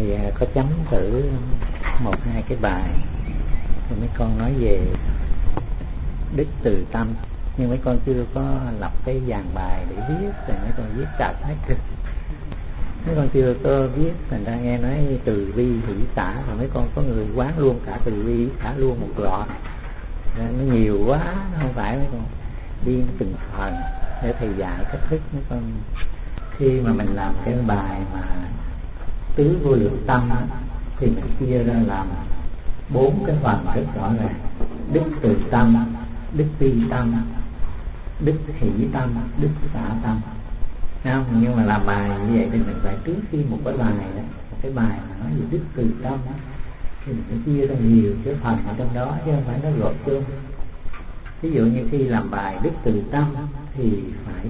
Thầy có chấm thử một hai cái bài thì mấy con nói về đức từ tâm, nhưng mấy con chưa có lập cái dàn bài để viết, rồi mấy con viết trật hết rồi. Mấy con chưa có viết, thành ra nghe nói từ bi hỷ xả, rồi mấy con có người quán luôn cả từ bi hỷ xả luôn một loạt, nó nhiều quá, nó không phải mấy con đi từng phần để thầy dạy cách thức. Mấy con khi mà mình làm cái bài mà tứ vô lượng tâm thì mình chia ra làm 4 cái phần rất rõ ràng: đức từ tâm, đức bi tâm, đức hỷ tâm, đức xả tâm. Không? Nhưng mà làm bài như vậy thì mình phải trước khi một cái bài đó, một cái bài mà nói về đức từ tâm đó, thì mình phải chia ra nhiều cái phần ở trong đó, chứ không phải nó gộp chung. Ví dụ như khi làm bài đức từ tâm thì phải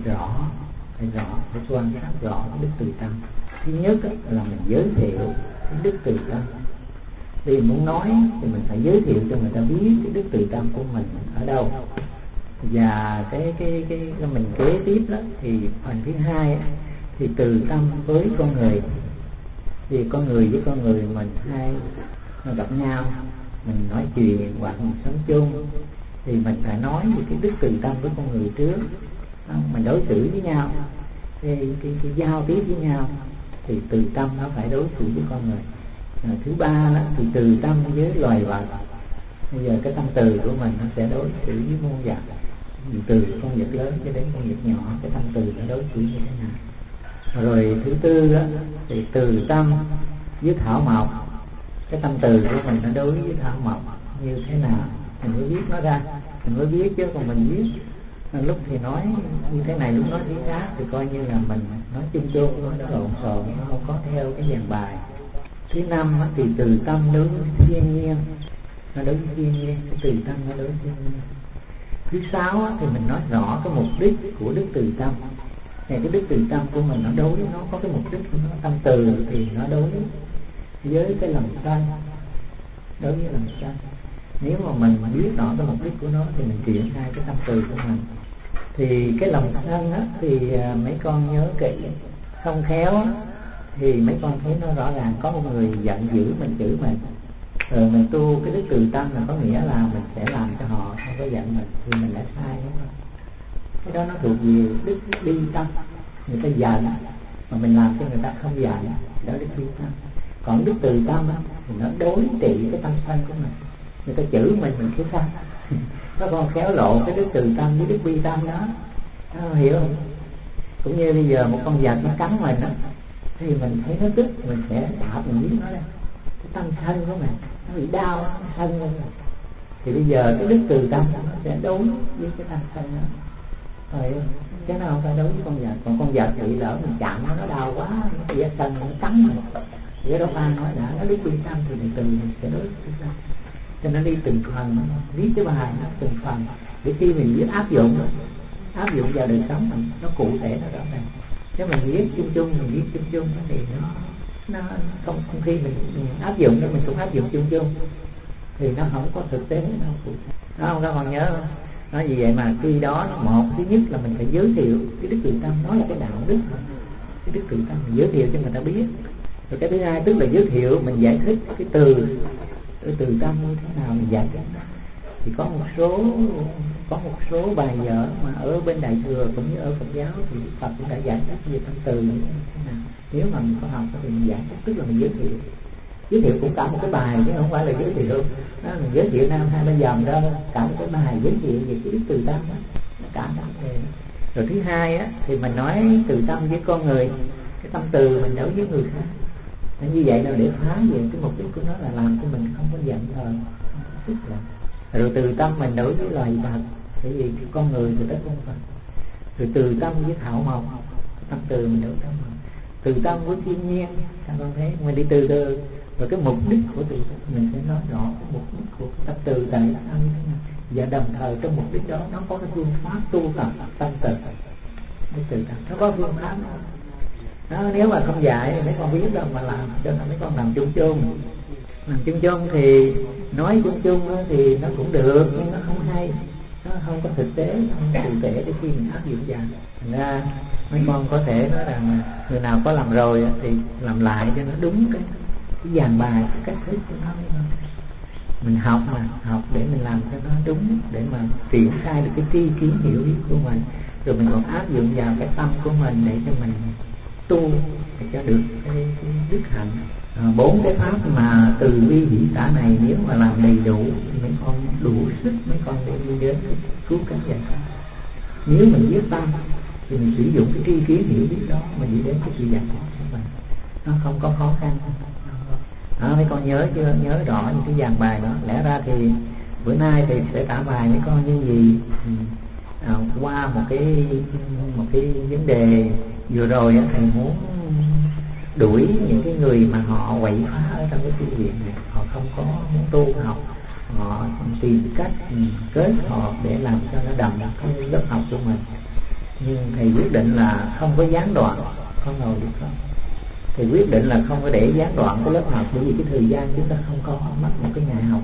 quan sát rõ đức từ tâm. Thứ nhất là mình giới thiệu cái đức từ tâm. Vì muốn nói thì mình phải giới thiệu cho người ta biết cái đức từ tâm của mình ở đâu. Và cái mình kế tiếp đó thì phần thứ hai thì từ tâm với con người. Vì con người với con người mình hay gặp nhau, mình nói chuyện hoặc mình sống chung thì mình phải nói về cái đức từ tâm với con người trước. Mình đối xử với nhau, cái giao tiếp với nhau thì từ tâm nó phải đối xử với con người. Thứ ba đó thì từ tâm với loài vật. Bây giờ cái tâm từ của mình nó sẽ đối xử với muôn vật, từ con vật lớn cho đến con vật nhỏ, cái tâm từ nó đối xử như thế nào. Rồi thứ tư đó thì từ tâm với thảo mộc, cái tâm từ của mình nó đối với thảo mộc như thế nào mình mới viết nó ra, mình mới viết. Chứ còn mình viết lúc thì nói như thế này, lúc nói thế khác thì coi như là mình nói chung chung, nó lộn xộn, nó không có theo cái dàn bài. Thứ năm thì từ tâm đối với thiên nhiên, nó đối với thiên nhiên, cái từ tâm nó đối với thiên nhiên. Thứ sáu thì mình nói rõ cái mục đích của đức từ tâm. Cái đức từ tâm của mình nó đối với nó có cái mục đích của nó. Tâm từ thì nó đối với cái lòng sân, đối với lòng sân. Nếu mà mình biết rõ cái mục đích của nó thì mình triển khai cái tâm từ của mình. Thì cái lòng sân á thì mấy con nhớ kỹ, không khéo á thì mấy con thấy nó rõ ràng có một người giận dữ mình, chửi mình, rồi mình tu cái đức từ tâm là có nghĩa là mình sẽ làm cho họ không có giận mình, thì mình đã sai, đúng không? Cái đó nó thuộc về đức bi tâm. Người ta giận mà mình làm cho người ta không giận, đó là đức bi tâm. Còn đức từ tâm á thì nó đối trị cái tâm sân của mình. Người ta chửi mình cứ sân nó còn khéo lộ cái đức từ tâm với đức bi tâm đó, nó hiểu không? Cũng như bây giờ một con vật nó cắn mình đó, thì mình thấy nó tức, mình sẽ đạp, mình giết nó đây. Cái tâm sân của mình nó bị đau, nó sân lên rồi. Thì bây giờ cái đức từ tâm nó sẽ đối với cái tâm sân đó, rồi cái nào không phải đối với con vật. Còn con vật bị lỡ mình chạm nó đau quá, nó bị sân, nó cắn mình. Vậy đó Phan nói đã, nó đức bi tâm thì từ mình sẽ đối với bi tâm. Cho nó đi từng phần, viết cái bài nó từng phần để khi mình viết áp dụng vào đời sống mình, nó cụ thể, nó rõ ràng. Nếu mình viết chung thì nó không khi mình áp dụng nên mình cũng áp dụng chung thì nó không có thực tế, nó không cụ thể. Đó không, các con nhớ không? Nói gì vậy mà khi đó một thứ nhất là mình phải giới thiệu cái đức từ tâm, nó là cái đạo đức, cái đức từ tâm mình giới thiệu cho người ta biết. Rồi cái thứ hai tức là giới thiệu, mình giải thích cái từ tâm như thế nào mình giải thích. Thì có một số bài vở mà ở bên Đại thừa cũng như ở Phật giáo thì Phật cũng đã giải thích về tâm từ như thế nào. Nếu mà mình có học thì mình giải thích, tức là mình giới thiệu cũng cả một cái bài, chứ không phải là giới thiệu đó, mình giới thiệu 2-3 dòng đó, cả một cái bài giới thiệu về cái đức từ tâm đó, cả đó. Rồi thứ hai á thì mình nói từ tâm với con người, cái tâm từ mình đối với người khác. Như vậy là để phá về cái mục đích của nó là làm cho mình không có giận hờn, không có tức giận. Rồi từ tâm mình đối với loài vật, bởi vì con người thì tất con vật. Rồi từ tâm với thảo mộc, tâm từ mình đối với thảo mộc. Từ tâm với thiên nhiên, sao con thấy mình đi từ từ. Rồi cái mục đích của từ tâm mình sẽ nói rõ cái mục đích của tâm từ tại sao như thế nào. Và đồng thời trong mục đích đó nó có cái phương pháp tu tập tâm từ. Cái từ tâm nó có phương pháp đó, nếu mà không dạy thì mấy con biết đâu mà làm, cho nên mấy con làm chung chung thì nói chung thì nó cũng được nhưng nó không hay, nó không có thực tế, không cụ thể để khi mình áp dụng vào. Thành ra mấy con có thể nói rằng người nào có làm rồi thì làm lại cho nó đúng cái dàn bài, cái cách thức của nó. Mình học mà, học để mình làm cho nó đúng, để mà triển khai được cái tri kiến hiểu biết của mình, rồi mình còn áp dụng vào cái tâm của mình để cho mình tu để cho được cái đức hạnh. 4 cái pháp mà từ bi hỷ xả này nếu mà làm đầy đủ thì mấy con đủ sức, mấy con để đi đến cứu cánh giải thoát. Nếu mình biết tâm thì mình sử dụng cái tri kiến hiểu biết đó mà đi đến cái sự giải thoát của mình, nó không có khó khăn. Mấy con nhớ chưa? Nhớ rõ những cái dàn bài đó. Lẽ ra thì bữa nay thì sẽ trả bài mấy con như gì qua một cái vấn đề vừa rồi thầy muốn đuổi những cái người mà họ quậy phá ở trong cái thư viện này, họ không có muốn tu học, họ tìm cách kết hợp để làm cho nó đậm cái lớp học của mình. Nhưng thầy quyết định là không có gián đoạn, không ngồi được không? Thầy quyết định là không có để gián đoạn cái lớp học, bởi vì cái thời gian chúng ta không có, mất một cái ngày học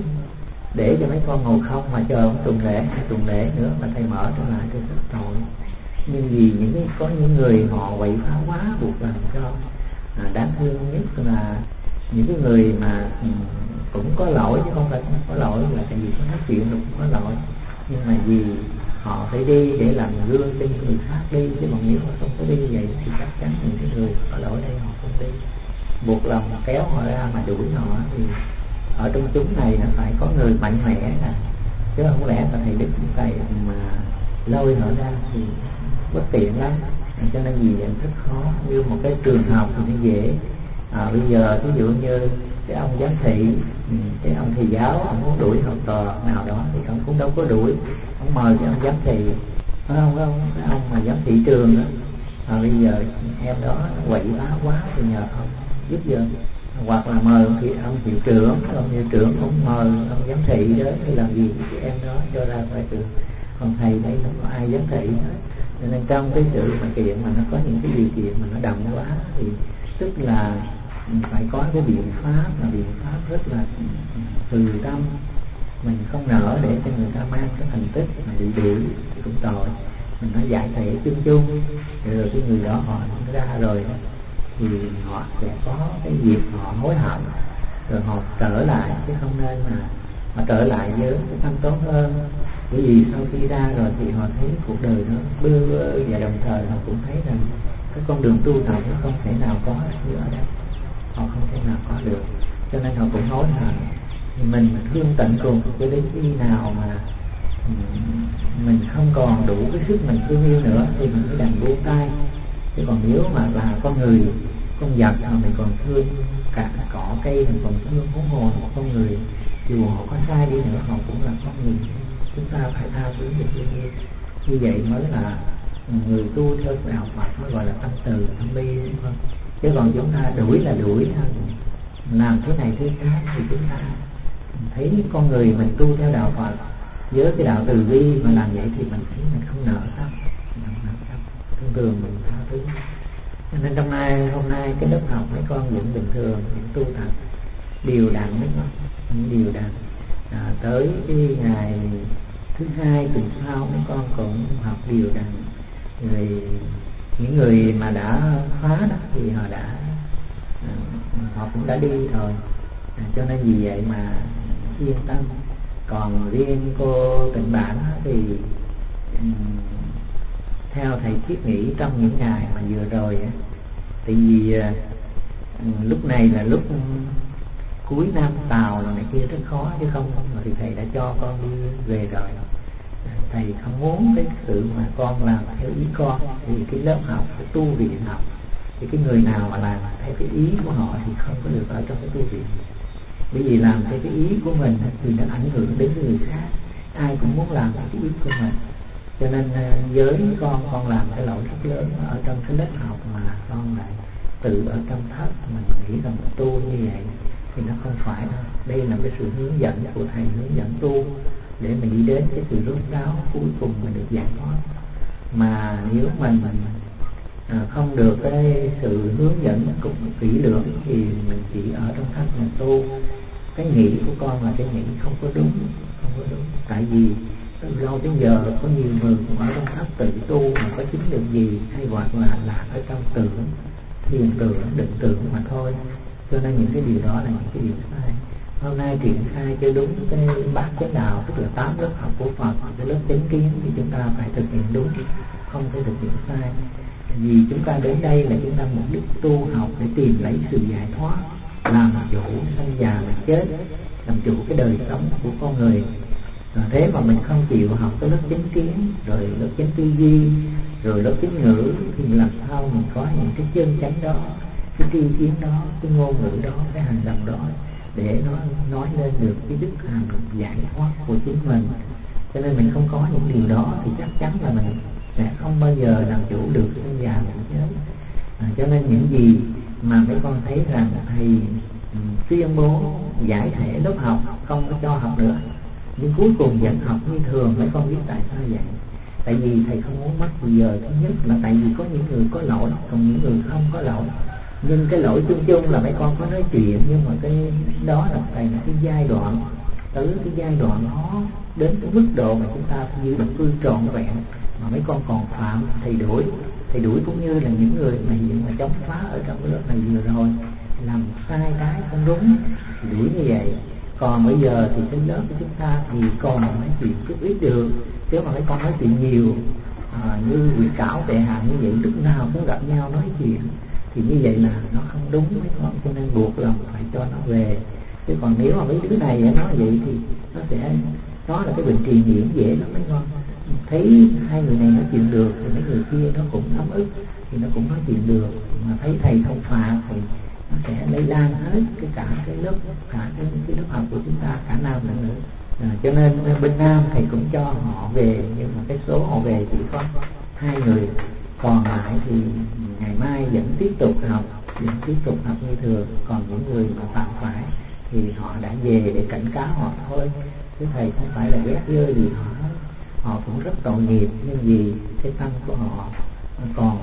để cho mấy con ngồi không mà chờ một tuần lễ, 2 tuần lễ nữa mà thầy mở trở lại tôi rất tội. Nhưng vì có những người họ quậy phá quá, buộc làm cho đáng thương nhất là những cái người mà cũng có lỗi, chứ không phải không có lỗi, là tại vì có nói chuyện cũng có lỗi, nhưng mà vì họ phải đi để làm gương cho những người khác đi, chứ còn nếu mà không có đi như vậy thì chắc chắn những cái người có lỗi đây họ không đi, buộc lòng kéo họ ra mà đuổi họ. Thì ở trong chúng này là phải có người mạnh mẽ nè, chứ không lẽ là thầy Đức thầy mà lôi họ ra thì bất tiện lắm. Cho nên vì vậy rất khó. Như một cái trường học thì nó dễ. Bây giờ ví dụ như cái ông giám thị, cái ông thầy giáo, ông muốn đuổi học trò nào đó thì ông cũng đâu có đuổi, ông mời cái ông giám thị, phải không? Cái ông mà giám thị trường đó, bây giờ em đó quậy phá quá thì nhờ ông giúp giùm. Hoặc là mời ông hiệu trưởng cũng mời ông giám thị đó để làm gì cái em đó cho ra khỏi trường. Còn thầy đây không có ai giám thị hết. Cho nên trong cái sự mà kiện mà nó có những cái điều kiện mà nó đậm quá thì tức là phải có cái biện pháp, mà biện pháp rất là từ tâm. Mình không nỡ để cho người ta mang cái thành tích mà bị đuổi thì cũng tội. Mình nói giải thể chung chung, rồi cái người đó họ ra rồi thì họ sẽ có cái dịp họ hối hận, rồi họ trở lại, chứ không nên mà họ trở lại với cái tâm tốt hơn. Bởi vì sau khi ra rồi thì họ thấy cuộc đời nó bơ vơ, và đồng thời họ cũng thấy rằng cái con đường tu tập nó không thể nào có như ở đây, họ không thể nào có được, cho nên họ cũng hối hận. Mình thương tận cùng cho đến khi nào mà mình không còn đủ cái sức mình thương yêu nữa thì mình mới đành buông tay. Chứ còn nếu mà là con người, con vật mà mình còn thương cả cỏ cây, mình còn thương huống hồ một con người, dù họ có sai đi nữa họ cũng là con người, chúng ta phải tha thứ được như vậy mới là người tu theo đạo Phật, mới gọi là tâm từ tâm bi, đúng không? Chứ còn chúng ta đuổi là đuổi, làm thế này thế khác thì chúng ta thấy con người mình tu theo đạo Phật với cái đạo từ bi mà làm vậy thì mình thấy mình không nợ tâm, thường thường mình tha thứ. Cho nên hôm nay cái lớp học mấy con vẫn bình thường, những tu tập đều đặn mấy con, những đều đặn. Tới cái ngày thứ 2 tuần sau mấy con cũng học đều đặn. Rồi những người mà đã khóa đó thì họ cũng đã đi rồi, cho nên vì vậy mà yên tâm. Còn riêng cô Tịnh Bản thì theo thầy thiết nghĩ trong những ngày mà vừa rồi tại vì lúc này là lúc cuối năm Tàu rồi này kia rất khó, chứ không thì thầy đã cho con đi về rồi. Thầy không muốn cái sự mà con làm theo ý con, thì cái lớp học, cái tu viện học thì cái người nào mà làm theo cái ý của họ thì không có được ở trong cái tu viện. Bởi vì làm theo cái ý của mình thì nó ảnh hưởng đến người khác, ai cũng muốn làm theo cái ý của mình. Cho nên với con làm cái lỗi rất lớn ở trong cái lớp học mà con lại tự ở trong thất mình nghĩ rằng tu như vậy thì nó không phải đâu. Đây là cái sự hướng dẫn của thầy, hướng dẫn tu để mình đi đến cái sự rốt ráo cuối cùng mình được giải thoát. Mà nếu mình không được cái sự hướng dẫn cũng kỹ lưỡng thì mình chỉ ở trong thất mình tu. Cái nghĩ của con là cái nghĩ không có đúng. Tại vì từ lâu đến giờ có nhiều người cũng ở trong thất tự tu mà có chứng được gì, hay hoặc là ở trong tưởng, thiền tưởng, định tưởng mà thôi. Cho nên những cái điều đó là những cái điều sai. Hôm nay triển khai cho đúng cái bát chánh đạo, tức là 8 lớp học của Phật, cái lớp chánh kiến thì chúng ta phải thực hiện đúng, không thể thực hiện sai. Vì chúng ta đến đây là chúng ta mục đích tu học để tìm lấy sự giải thoát, làm chủ sanh già và chết, làm chủ cái đời sống của con người. Thế mà mình không chịu học cái lớp chánh kiến, rồi lớp chánh tư duy, rồi lớp chánh ngữ, thì làm sao mình có những cái chân chánh đó, cái tri kiến đó, cái ngôn ngữ đó, cái hành động đó, để nó nói lên được cái đức hạnh giải thoát của chính mình. Cho nên mình không có những điều đó thì chắc chắn là mình sẽ không bao giờ làm chủ được sinh già bệnh chết. Cho nên những gì mà mấy con thấy rằng thầy tuyên bố giải thể lớp học, không có cho học nữa, nhưng cuối cùng vẫn học như thường, mấy con biết tại sao vậy? Tại vì thầy không muốn mất giờ. Thứ nhất là tại vì có những người có lỗi, còn những người không có lỗi. Nhưng cái lỗi chung chung là mấy con có nói chuyện, nhưng mà cái đó là cái giai đoạn, tới cái giai đoạn đó đến cái mức độ mà chúng ta phải giữ động cư trọn vẹn mà mấy con còn phạm thầy đuổi cũng như là những người mà hiện mà chống phá ở trong cái lớp này vừa rồi làm sai cái không đúng thì đuổi như vậy. Còn bây giờ thì trên lớp của chúng ta thì còn nói chuyện chút ít được, chứ mà mấy con nói chuyện nhiều như quỷ cảo tệ hại như vậy, lúc nào cũng gặp nhau nói chuyện thì như vậy là nó không đúng mấy con, cho nên buộc lòng phải cho nó về. Chứ còn nếu mà mấy đứa này nói vậy thì nó là cái bệnh truyền nhiễm dễ lắm mấy con. Thấy hai người này nói chuyện được thì mấy người kia nó cũng ấm ức thì nó cũng nói chuyện được, mà thấy thầy thông phạt thì nó sẽ lây lan hết cả cái lớp học của chúng ta, cả nam lẫn nữ. Cho nên bên Nam thầy cũng cho họ về, nhưng mà cái số họ về chỉ có 2 người, còn lại thì ngày mai vẫn tiếp tục học như thường. Còn những người mà phạm phải thì họ đã về để cảnh cáo họ thôi, chứ thầy không phải là ghét dơ gì họ cũng rất tội nghiệp, nhưng vì cái tâm của họ còn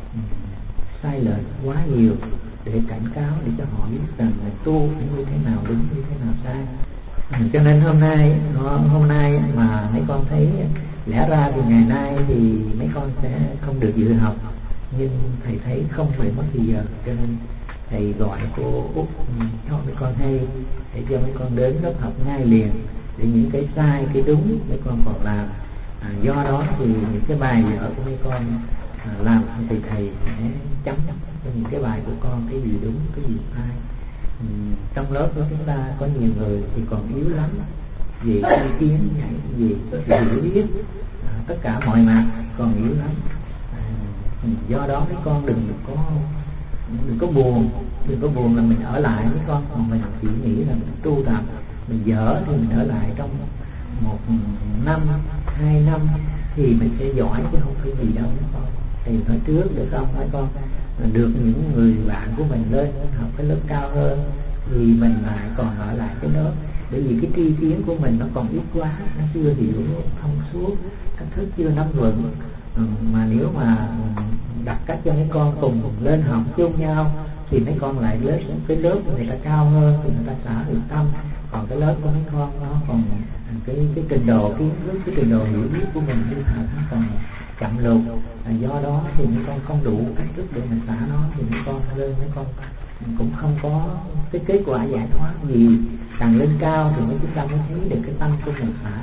sai lệch quá nhiều để cảnh cáo, để cho họ biết rằng là tu phải như thế nào đúng, như thế nào sai. Cho nên hôm nay mà mấy con thấy lẽ ra thì ngày nay thì mấy con sẽ không được dự học, nhưng thầy thấy không phải mất thì giờ, cho nên thầy gọi cô Út cho mấy con hay để cho mấy con đến lớp học ngay liền, để những cái sai cái đúng mấy con còn làm. Do đó thì những cái bài vở của mấy con làm thì thầy sẽ chấm cho những cái bài của con cái gì đúng, cái gì sai. Trong lớp của chúng ta có nhiều người thì còn yếu lắm về ý kiến, về hiểu biết, tất cả mọi mặt còn yếu lắm. Do đó mấy con đừng có buồn là mình ở lại mấy con, mà mình chỉ nghĩ là mình tu tập, mình dở thì mình ở lại trong 1 năm 2 năm thì mình sẽ giỏi, chứ không phải gì đâu mấy con. Thì nói trước được không mấy con, được những người bạn của mình lên học cái lớp cao hơn thì mình lại còn ở lại cái lớp, bởi vì cái tri kiến của mình nó còn ít quá, nó chưa hiểu thông suốt, cách thức chưa nắm vững. Mà nếu mà đặt cách cho mấy con cùng lên học chung nhau thì mấy con lại cái lớp người ta cao hơn thì người ta xả được tâm, còn cái lớp của mấy con nó còn cái trình độ kiến thức, cái trình độ hiểu biết của mình đi học nó còn chậm lụt. Do đó thì mấy con không đủ cách thức để mình xả nó, thì mấy con lên mấy con cũng không có cái kết quả giải thoát gì. Càng lên cao thì chúng ta mới thấy được cái tâm của mình xả.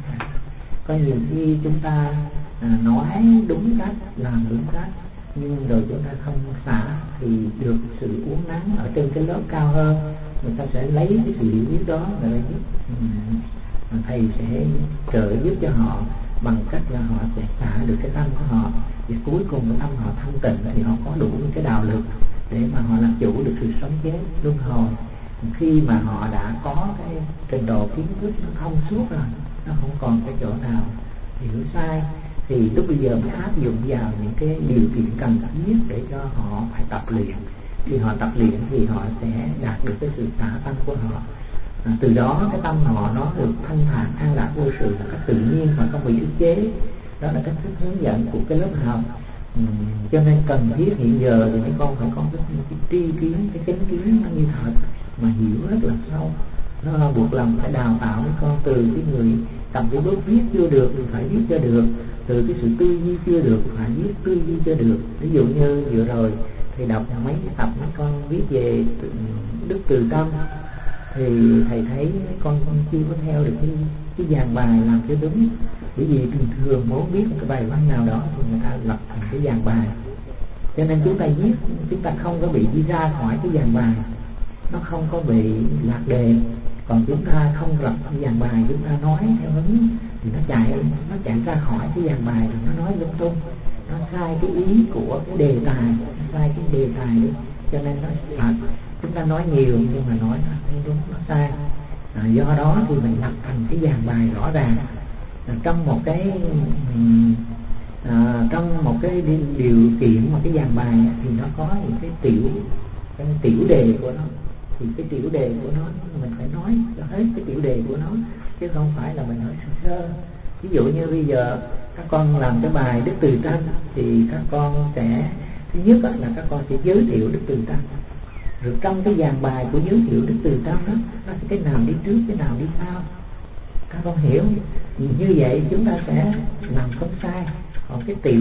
Có nhiều khi chúng ta nói đúng cách, làm đúng cách, nhưng rồi chúng ta không xả thì được sự uốn nắn ở trên cái lớp cao hơn, người ta sẽ lấy cái sự hiểu biết đó để giúp thầy sẽ trợ giúp cho họ bằng cách là họ sẽ xả được cái tâm của họ, và cuối cùng cái tâm họ thanh tịnh thì họ có đủ cái đạo lực để mà họ làm chủ được sự sống chết luân hồi. Khi mà họ đã có cái trình độ kiến thức nó thông suốt rồi, nó không còn cái chỗ nào hiểu sai, thì lúc bây giờ mới áp dụng vào những cái điều kiện cần thiết để cho họ phải tập luyện. Khi họ tập luyện thì họ sẽ đạt được cái sự xả tâm của họ. Từ đó cái tâm họ nó được thanh thản, an lạc vô sự, là cách tự nhiên mà không bị ức chế. Đó là cách thức hướng dẫn của cái lớp học. Cho nên cần thiết hiện giờ thì mấy con phải có cái tri kiến, cái chánh kiến nó như thật mà hiểu rất là sâu. Nó buộc lòng phải đào tạo mấy con từ cái người cầm cái bút viết chưa được thì phải viết cho được, từ cái sự tư duy chưa được phải viết tư duy cho được. Ví dụ như vừa rồi thầy đọc mấy tập mấy con viết về đức từ tâm, thì thầy thấy mấy con chưa có theo được cái dàn bài làm cho đúng. Bởi vì thường thường muốn viết một cái bài văn nào đó thì người ta lập thành cái dàn bài, cho nên chúng ta viết, chúng ta không có bị đi ra khỏi cái dàn bài, nó không có bị lạc đề. Còn chúng ta không lập cái dàn bài, chúng ta nói theo hứng thì nó chạy ra khỏi cái dàn bài, thì nó nói lung tung, nó sai cái ý của cái đề tài, nó sai cái đề tài đi. Cho nên nó chúng ta nói nhiều nhưng mà nói nó không đúng, nó sai. Do đó thì mình lập thành cái dàn bài rõ ràng. Trong một cái điều kiện mà cái dàn bài thì nó có những cái tiểu đề của nó, thì cái tiểu đề của nó mình phải nói cho hết cái tiểu đề của nó, chứ không phải là mình nói sơ. Ví dụ như bây giờ các con làm cái bài đức từ tâm thì các con sẽ, thứ nhất là các con sẽ giới thiệu đức từ tâm, rồi trong cái dàn bài của giới thiệu đức từ tâm đó, nó sẽ cái nào đi trước cái nào đi sau, các con hiểu như vậy chúng ta sẽ làm không sai. Còn cái tiểu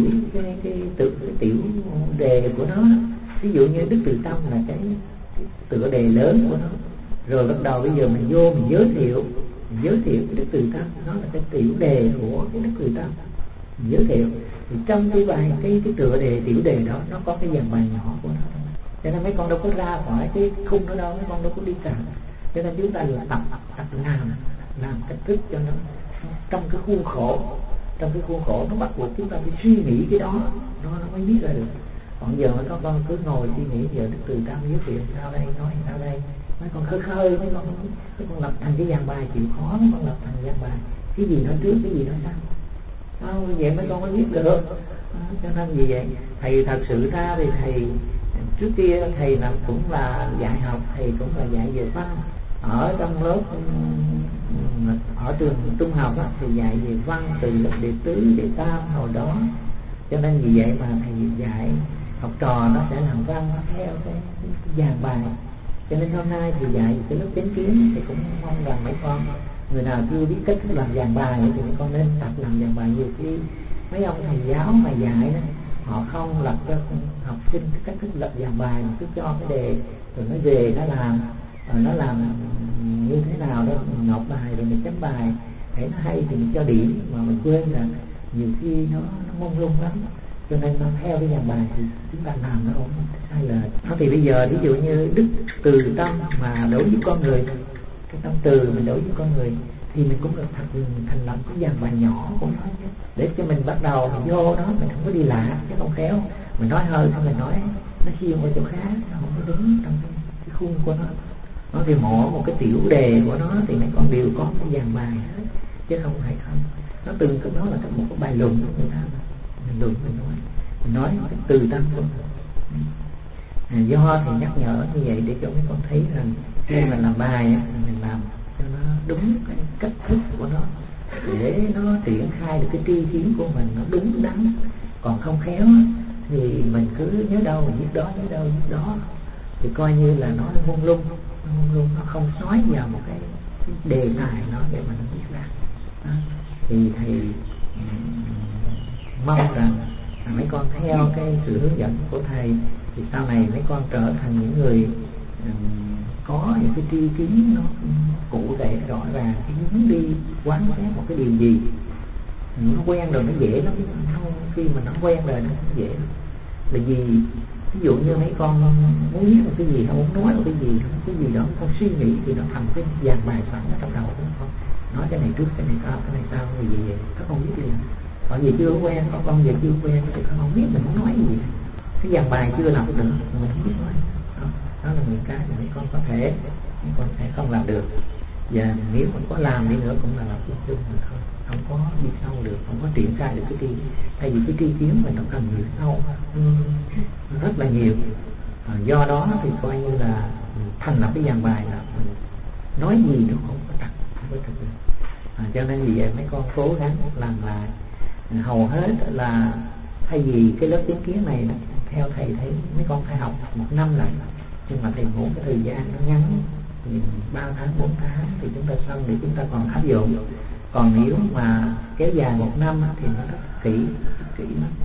đề của nó, ví dụ như đức từ tâm là cái tựa đề lớn của nó, rồi bắt đầu bây giờ mình vô mình giới thiệu cái đức từ tâm, nó là cái tiểu đề của cái đức từ tâm, mình giới thiệu. Thì trong cái bài cái tựa đề tiểu đề đó nó có cái dàn bài nhỏ của nó, cho nên mấy con đâu có ra khỏi cái khung đó đâu, mấy con đâu có đi cả. Cho nên chúng ta là tập làm cách thức cho nó trong cái khuôn khổ nó bắt buộc chúng ta phải suy nghĩ cái đó nó mới biết ra được. Còn giờ mà các con cứ ngồi suy nghĩ giờ đức từ tâm giới thiệu sao đây, nói sao đây, mấy con khơi mấy con lập thành cái dàn bài chịu khó, mấy con lập thành dàn bài cái gì nói trước cái gì nói sau, vậy mấy con mới biết được. Cho nên vì vậy thầy thật sự ra thì thầy trước kia thầy là cũng là dạy học, thầy cũng là dạy về văn ở trong lớp, ở trường trung học đó, thì dạy về văn từ lớp đệ tứ đệ tam hồi đó. Cho nên vì vậy mà thầy dạy học trò nó sẽ làm văn nó theo cái dàn bài. Cho nên hôm nay thì dạy cái lớp chánh kiến thì cũng mong rằng mấy con người nào chưa biết cách thức làm dàn bài thì mấy con nên tập làm dàn bài. Nhiều khi mấy ông thầy giáo mà dạy đó, họ không lập cho học sinh cái cách thức lập dàn bài, mà cứ cho cái đề rồi nó về nó làm như thế nào đó, mình nộp bài rồi mình chấm bài để nó hay thì mình cho điểm, mà mình quên là nhiều khi nó mông lung lắm. Cho nên nó theo cái dàn bài thì chúng ta làm nó không sai lệch. Thì bây giờ ví dụ như đức từ tâm mà đối với con người, cái tâm từ mình đối với con người thì mình cũng được thành lập cái dàn bài nhỏ của nó, để cho mình bắt đầu mình vô đó mình không có đi lạ, chứ không khéo mình nói hơi xong mình nói nó khiêng qua chỗ khác, nó không có đúng trong cái khung của nó. Nó thì mỗi một cái tiểu đề của nó thì mấy con đều có cái dàn bài hết, chứ không phải không. Nó từng cái đó là một cái bài luận của người ta, mình luận mình nói cái từ tâm của mình. Do thì nhắc nhở như vậy để cho mấy con thấy rằng khi mình làm bài mình làm cho nó đúng cái cách thức của nó, để nó triển khai được cái tri kiến của mình nó đúng đắn. Còn không khéo thì mình cứ nhớ đâu mình viết đó, nhớ đâu viết đó, thì coi như là nó mông lung, nó không nói vào một cái đề tài nó để mà nó viết ra. Thì thầy mong rằng mấy con theo cái sự hướng dẫn của thầy thì sau này mấy con trở thành những người có những cái tri kiến nó cụ thể rõ ràng, cái hướng đi quán xét một cái điều gì. Nó quen rồi nó dễ lắm, không khi mà nó quen rồi nó không dễ. Bởi vì ví dụ như mấy con muốn viết một cái gì, không muốn nói một cái gì, không cái gì đó không suy nghĩ thì nó thành cái dàn bài sẵn ở trong đầu, đúng không? Nói cái này trước, cái này sau gì vậy các con biết liền. Còn gì chưa quen, con gì chưa quen thì các con biết mình muốn nói gì, cái dàn bài chưa làm được mình không biết nói. Đó là những cái mà mấy con có thể mấy con sẽ không làm được, và nếu mình có làm đi nữa cũng là làm chung mà thôi, không có đi sâu được, không có triển khai được cái tri. Tại vì cái tri kiến mình nó cần nhiều sâu, rất là nhiều. Do đó thì coi như là thành lập cái dàn bài là mình nói gì nó không có trật, không có trật được. Cho nên vì vậy mấy con cố gắng làm lại. Hầu hết là thay vì cái lớp chánh kiến này theo thầy thấy mấy con phải học 1 năm lại, nhưng mà thầy muốn cái thời gian nó ngắn, 3 tháng 4 tháng thì chúng ta xong để chúng ta còn áp dụng. Còn nếu mà kéo dài 1 năm thì nó rất kỹ lắm.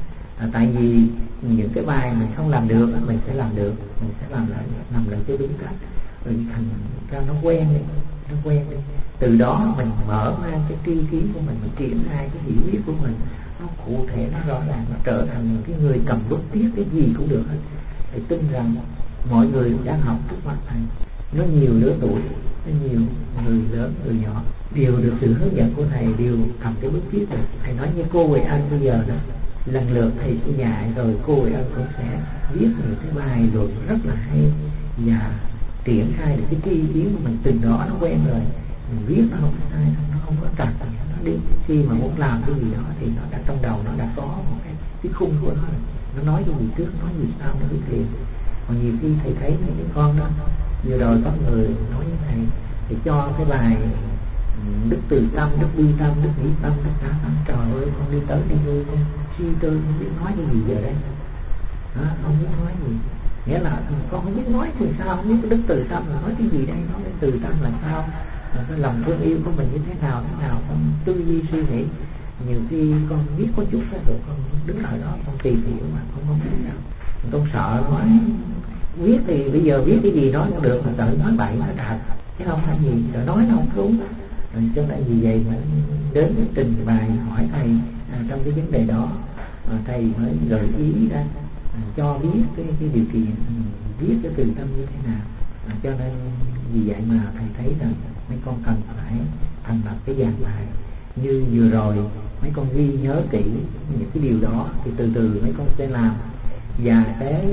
Tại vì những cái bài mình không làm được mình sẽ làm được, mình sẽ làm lại cho đúng cách, rồi thành ra nó quen đi. Từ đó mình mở mang cái tri kiến của mình triển khai cái hiểu biết của mình, nó cụ thể, nó rõ ràng, nó trở thành cái người cầm bút viết cái gì cũng được hết. Thầy tin rằng mọi người đang học trước mặt thầy, nó nhiều lứa tuổi, nó nhiều người lớn người nhỏ, đều được sự hướng dẫn của thầy, đều cầm cái bút viết được. Thầy nói như cô Huệ Anh bây giờ đó, lần lượt thầy sẽ dạy rồi cô Huệ Anh cũng sẽ viết những cái bài luận rất là hay và triển khai được cái tri kiến của mình. Từ đó nó quen rồi, mình viết nó không sai, nó không có trật, nó đi khi mà muốn làm cái gì đó thì nó đã trong đầu, nó đã có một cái khung của nó nói cái gì trước, nói gì sau, nó biết liền. Còn nhiều khi thầy thấy những cái con đó, vừa rồi có người nói với thầy cho cái bài đức từ tâm, đức bi tâm, đức nghĩ tâm, đức xả tâm. Trời ơi, con đi tới đi lui, con suy tư không biết nói cái gì giờ đây, không biết nói gì. Nghĩa là con không biết nói thì sao, không biết đức từ tâm là nói cái gì đây, nói cái từ tâm là sao, là cái lòng thương yêu của mình như thế nào, con tư duy suy nghĩ. Nhiều khi con biết có chút ra được, con đứng ở đó con tìm hiểu mà con không biết đâu. Con sợ nói viết thì bây giờ viết cái gì nói cũng được, mà sợ nói bậy nói trật chứ không phải gì, sợ nói nó không đúng. Cho nên vì vậy mà đến cái trình bày hỏi thầy trong cái vấn đề đó, thầy mới gợi ý ra cho biết cái điều kiện viết cái từ tâm như thế nào. Cho nên vì vậy mà thầy thấy rằng mấy con cần phải thành lập cái dàn bài như vừa rồi, mấy con ghi nhớ kỹ những cái điều đó thì từ từ mấy con sẽ làm. Và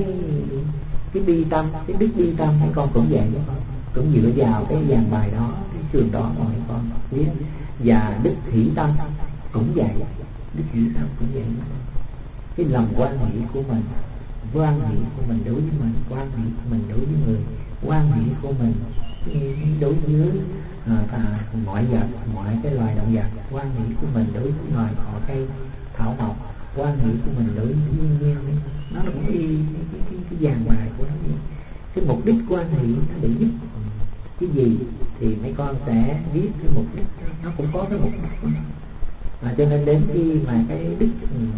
cái bi tâm, cái đức bi tâm mấy con cũng vậy, cũng dựa vào cái dàn bài đó, cái trường đó mà mấy con viết. Và đức hỷ tâm cũng vậy, đức hỷ tâm cũng vậy. Cái lòng quan hỷ của mình, quan hỷ của mình đối với mình, quan hỷ của mình đối với người, quan hỷ của mình đối với mọi vật, mọi cái loài động vật, quan hỷ của mình đối với loài cỏ cây thảo mộc, quan hỷ của mình đối với thiên nhiên. Nó là cũng đi cái dàn bài của nó đi. Cái mục đích quan hỷ nó để giúp cái gì thì mấy con sẽ biết cái mục đích, nó cũng có cái mục đích của nó. Cho nên đến khi mà cái đức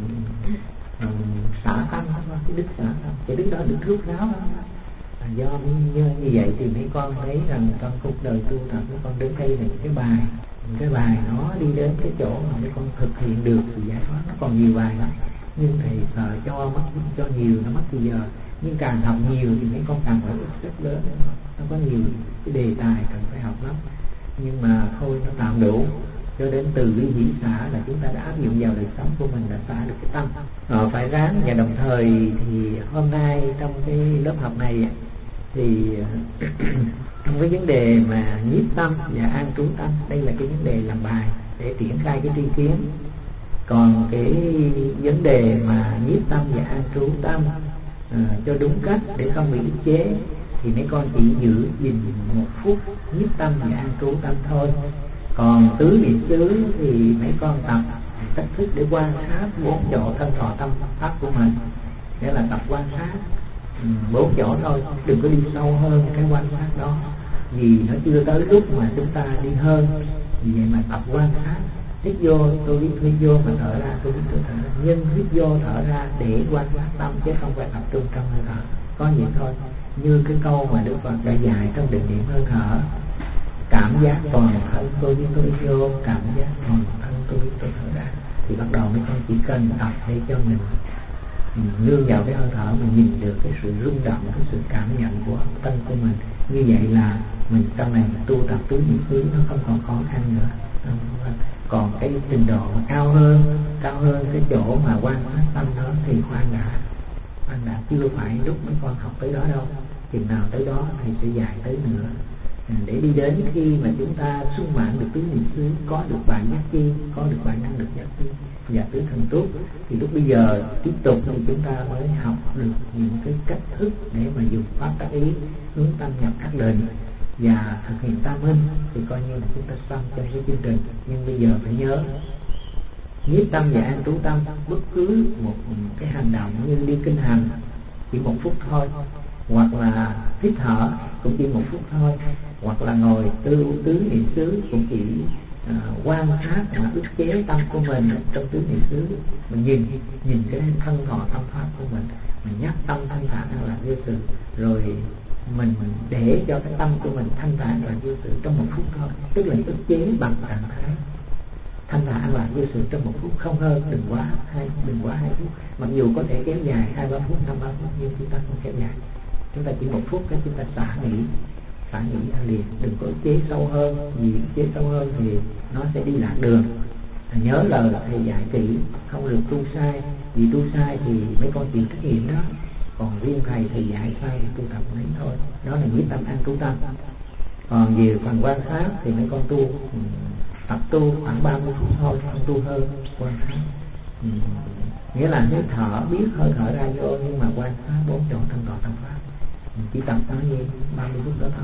xả tâm, cái đức xả tâm, cái đức đó được rút ráo đó. Do như vậy thì mấy con thấy rằng trong cuộc đời tu tập mấy con đến đây là những cái bài nó đi đến cái chỗ mà mấy con thực hiện được thì giải thoát. Nó còn nhiều bài lắm, nhưng thầy sợ cho nhiều nó mất bây giờ. Nhưng càng học nhiều thì mấy con càng phải rất lớn, nó có nhiều cái đề tài cần phải học lắm. Nhưng mà thôi nó tạm đủ. Cho đến từ ly hỷ xả là chúng ta đã áp dụng vào đời sống của mình, đã xả được cái tâm. Phải ráng. Và đồng thời thì hôm nay trong cái lớp học này thì trong cái vấn đề mà nhiếp tâm và an trú tâm, đây là cái vấn đề làm bài để triển khai cái tri kiến. Còn cái vấn đề mà nhiếp tâm và an trú tâm cho đúng cách để không bị ức chế thì mấy con chỉ giữ gìn 1 phút nhiếp tâm và an trú tâm thôi. Còn tứ niệm xứ thì mấy con tập cách thức để quan sát 4 chỗ thân thọ tâm pháp của mình, nghĩa là tập quan sát 4 chỗ thôi, đừng có đi sâu hơn cái quan sát đó, vì nó chưa tới lúc mà chúng ta đi hơn. Vì vậy mà tập quan sát, hít vô tôi biết hít vô, mà thở ra tôi biết tôi thở ra, nhưng hít vô thở ra để quan sát tâm chứ không phải tập trung trong hơi thở. Có vậy thôi. Như cái câu mà Đức Phật đã dạy trong định niệm hơi thở: cảm giác toàn thân tôi biết tôi vô, cảm giác toàn thân tôi biết tôi thở ra. Thì bắt đầu mấy con chỉ cần tập để cho mình nương vào cái hơi thở, mình nhìn được cái sự rung động, cái sự cảm nhận của thân của mình. Như vậy là mình sau này mình tu tập tứ niệm xứ nó không còn khó khăn nữa. Còn cái trình độ mà cao hơn cái chỗ mà quan sát tâm đó thì khoan đã chưa phải lúc mấy con học tới đó đâu. Chừng nào tới đó thì sẽ dạy tới nữa, để đi đến khi mà chúng ta sung mãn được tứ niệm xứ, có được bài giác chi, có được bài năng lực giác chi và tứ thần túc, thì lúc bây giờ tiếp tục thì chúng ta mới học được những cái cách thức để mà dùng pháp tác ý hướng tâm nhập các định và thực hiện tam minh, thì coi như là chúng ta xong trong cái chương trình. Nhưng bây giờ phải nhớ nhiếp tâm và an trú tâm, bất cứ một cái hành động như đi kinh hành chỉ 1 phút thôi, hoặc là hít thở cũng chỉ 1 phút thôi, hoặc là ngồi tứ niệm xứ cũng chỉ quan sát mà ức chế tâm của mình trong tứ niệm xứ. Mình nhìn cái thân thọ tâm pháp của mình nhắc tâm thanh thản là vô sự, rồi mình để cho cái tâm của mình thanh thản là vô sự trong một phút thôi, tức là ức chế bằng trạng thái thanh thản là vô sự trong một phút, không hơn, đừng quá 2 phút. Mặc dù có thể kéo dài 2-3 phút, 5-3 phút, nhưng chúng ta không kéo dài, chúng ta chỉ 1 phút cái chúng ta xả nghỉ liền, đừng có ức chế sâu hơn. Vì ức chế sâu hơn thì nó sẽ đi lạc đường. Nhớ lời thầy dạy kỹ, không được tu sai, vì tu sai thì mấy con chịu trách nhiệm đó. Còn riêng thầy dạy sai thì tu tập lấy thôi, đó là nhiếp tâm an trú tâm. Còn về phần quan sát thì mấy con tập tu khoảng 30 phút thôi, không tu hơn. Quan sát nghĩa là hít thở, biết hơi thở ra vô, nhưng mà quan sát 4 chỗ thân thọ tâm pháp, chỉ tập nó như 30 phút đó thôi.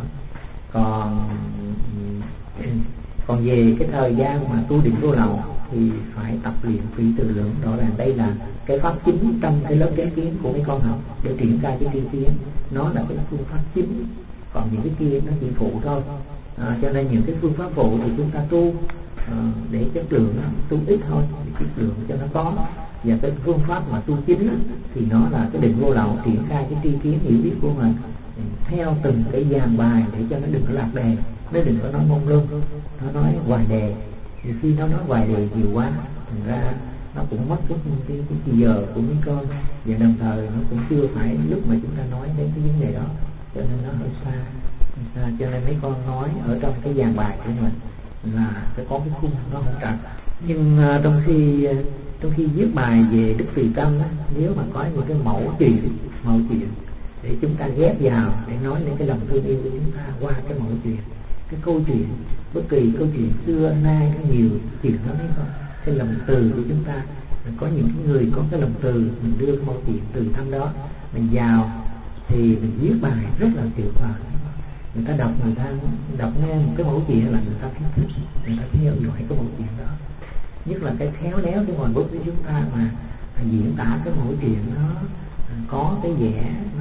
Còn về cái thời gian mà tu định vô lậu thì phải tập luyện phi từ lượng. Rõ ràng đây là cái pháp chính trong cái lớp chánh kiến của mấy con học để triển khai cái tri kiến, nó là cái phương pháp chính, còn những cái kia nó chỉ phụ thôi. Cho nên những cái phương pháp phụ thì chúng ta tu để chất lượng nó tu ít thôi, để chất lượng cho nó có. Và cái phương pháp mà tu chính thì nó là cái định vô lậu, triển khai cái tri kiến hiểu biết của mình theo từng cái dàn bài để cho nó đừng có lạc đề, nó đừng có nói mông lung, nó nói hoài đề. Thì khi nó nói hoài đề nhiều quá, thành ra nó cũng mất cái giờ của mấy con, và đồng thời nó cũng chưa phải lúc mà chúng ta nói đến cái vấn đề đó, cho nên nó hơi xa. Cho nên mấy con nói ở trong cái dàn bài của mình là phải có cái khung nó hỗ trợ. Nhưng trong khi viết bài về Đức Tùy Tâm đó, nếu mà có những cái mẫu chuyện để chúng ta ghép vào để nói lên cái lòng thương yêu của chúng ta qua cái mẫu chuyện, cái câu chuyện, bất kỳ câu chuyện xưa nay có nhiều chuyện đó đấy con. Cái lòng từ của chúng ta, có những người có cái lòng từ, mình đưa cái mẫu chuyện từ tâm đó mình vào thì mình viết bài rất là tuyệt vời. Người ta đọc nghe một cái mẫu chuyện là người ta thấy thích, người ta theo dõi cái mẫu chuyện đó. Nhất là cái khéo léo cái ngòi bút của chúng ta mà diễn tả cái mẫu chuyện nó có cái vẻ nó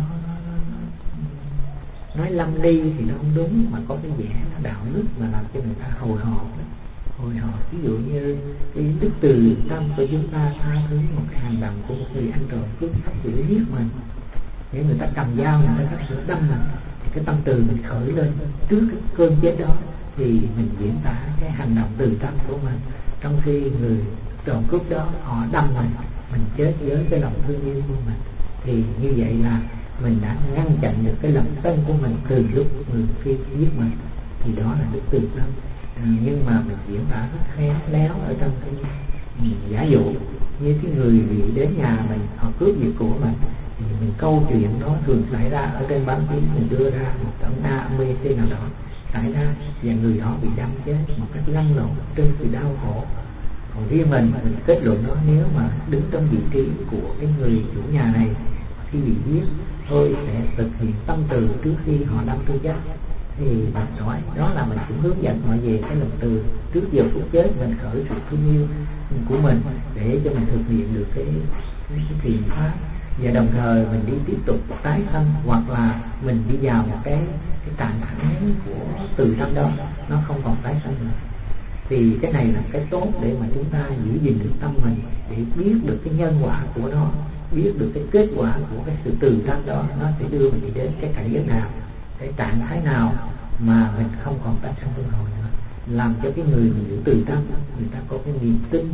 nói lâm ly thì nó không đúng, mà có cái vẻ nó đạo đức mà làm cho người ta hồi hộp. Ví dụ như cái đức từ tâm của chúng ta tha thứ một cái hành động của một người ăn trộm cướp sắp sửa giết mình, nếu người ta cầm dao người ta sắp sửa đâm mình, thì cái tâm từ mình khởi lên trước cái cơn chết đó thì mình diễn tả cái hành động từ tâm của mình. Trong khi người trộm cướp đó họ đâm mình chết với cái lòng thương yêu của mình, thì như vậy là mình đã ngăn chặn được cái lòng sân của mình từ lúc người kia giết mình, thì đó là đức từ tâm. Nhưng mà mình diễn tả rất khéo léo ở trong cái giả dụ, như cái người bị đến nhà mình họ cướp việc của mình, thì mình câu chuyện đó thường xảy ra ở trên báo chí, mình đưa ra một tấm A, B, C nào đó xảy ra và người đó bị đâm chết một cách lăn lộn trên sự đau khổ. Còn riêng mình kết luận nó, nếu mà đứng trong vị trí của cái người chủ nhà này khi bị giết, tôi sẽ thực hiện tâm từ trước khi họ đâm tôi chết, thì bạn nói đó là mình cũng hướng dẫn họ về cái lòng từ trước giờ phút chết, mình khởi sự thương yêu của mình để cho mình thực hiện được cái thiền pháp, và đồng thời mình đi tiếp tục tái sanh, hoặc là mình đi vào một cái trạng thái của từ tâm đó, nó không còn tái sanh nữa. Thì cái này là cái tốt để mà chúng ta giữ gìn được tâm mình, để biết được cái nhân quả của nó, biết được cái kết quả của cái sự từ tâm đó, nó sẽ đưa mình đến cái cảnh giới nào, cái trạng thái nào mà mình không còn tái sanh luân hồi nữa, làm cho cái người mình giữ từ tâm người ta có cái niềm tin.